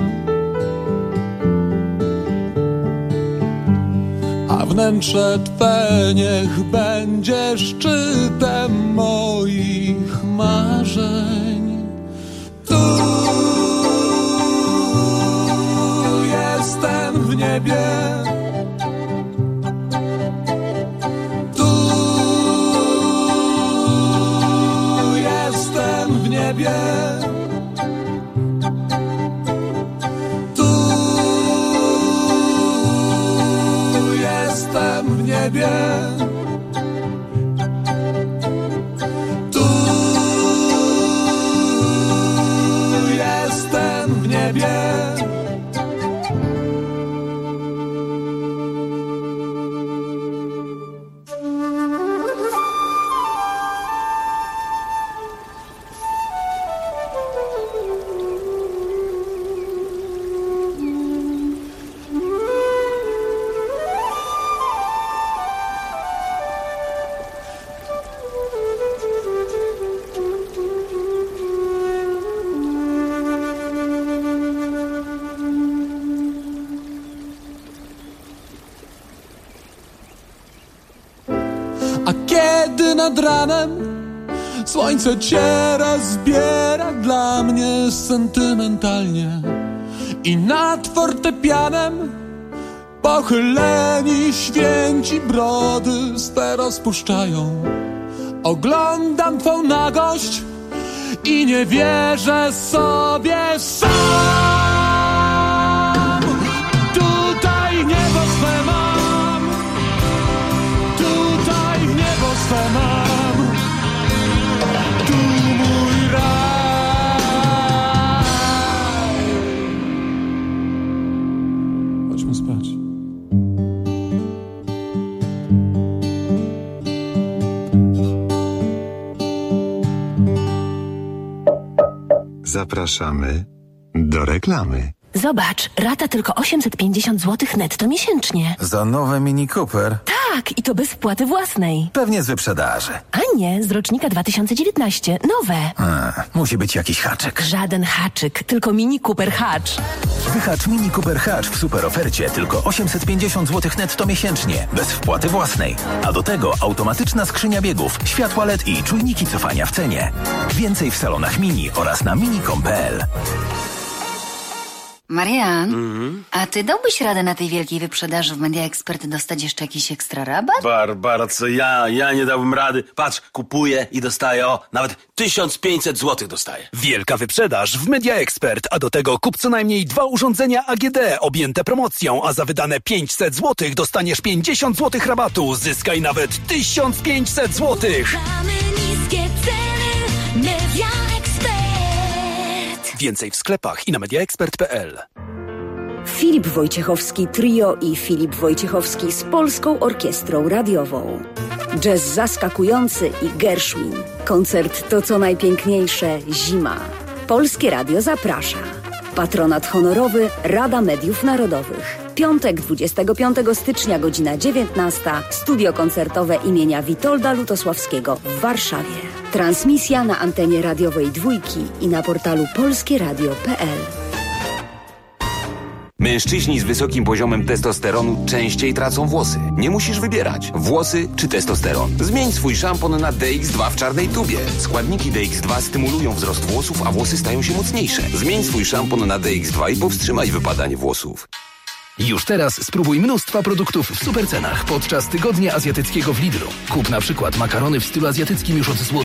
a wnętrze Twe niech będzie szczytem moich marzeń. Tu jestem w niebie, tu jestem w niebie, tu jestem w niebie, tu jestem w niebie. Nad ranem słońce cię rozbiera dla mnie sentymentalnie i nad fortepianem Pochyleni święci brody swe rozpuszczają. Oglądam twą nagość i nie wierzę sobie sam. Tutaj niebo swe mam, tutaj niebo swe mam, tu mój raj. Chodźmy spać. Zapraszamy do reklamy. Zobacz, rata tylko osiemset pięćdziesiąt złotych netto miesięcznie. Za nowe Mini Cooper? Tak, i to bez wpłaty własnej. Pewnie z wyprzedaży. A nie, z rocznika dwa tysiące dziewiętnastego. Nowe. A, musi być jakiś haczyk. Żaden haczyk, tylko Mini Cooper Hatch. Wyhacz Mini Cooper Hatch w super ofercie tylko osiemset pięćdziesiąt złotych netto miesięcznie, bez wpłaty własnej. A do tego automatyczna skrzynia biegów, światła L E D i czujniki cofania w cenie. Więcej w salonach Mini oraz na mini kropka com kropka p l. Marian, mm-hmm. a ty dałbyś radę na tej wielkiej wyprzedaży w Media Expert dostać jeszcze jakiś ekstra rabat? Barbara, co ja? Ja nie dałbym rady. Patrz, kupuję i dostaję, o, nawet tysiąc pięćset złotych dostaję. Wielka wyprzedaż w Media Expert, a do tego kup co najmniej dwa urządzenia A G D objęte promocją, a za wydane pięćset złotych dostaniesz pięćdziesiąt złotych rabatu. Zyskaj nawet tysiąc pięćset złotych. Niskie ceny Media Expert. Więcej w sklepach i na media expert kropka p l. Filip Wojciechowski Trio i Filip Wojciechowski z Polską Orkiestrą Radiową. Jazz zaskakujący i Gershwin. Koncert To co najpiękniejsze zima. Polskie Radio zaprasza. Patronat honorowy Rada Mediów Narodowych. Piątek, dwudziestego piątego stycznia, godzina dziewiętnasta. Studio koncertowe imienia Witolda Lutosławskiego w Warszawie. Transmisja na antenie radiowej Dwójki i na portalu polskieradio kropka p l. Mężczyźni z wysokim poziomem testosteronu częściej tracą włosy. Nie musisz wybierać, włosy czy testosteron. Zmień swój szampon na D X dwa w czarnej tubie. Składniki D X dwa stymulują wzrost włosów, a włosy stają się mocniejsze. Zmień swój szampon na D X dwa i powstrzymaj wypadanie włosów. Już teraz spróbuj mnóstwa produktów w supercenach podczas tygodnia azjatyckiego w Lidlu. Kup na przykład makarony w stylu azjatyckim już od złotego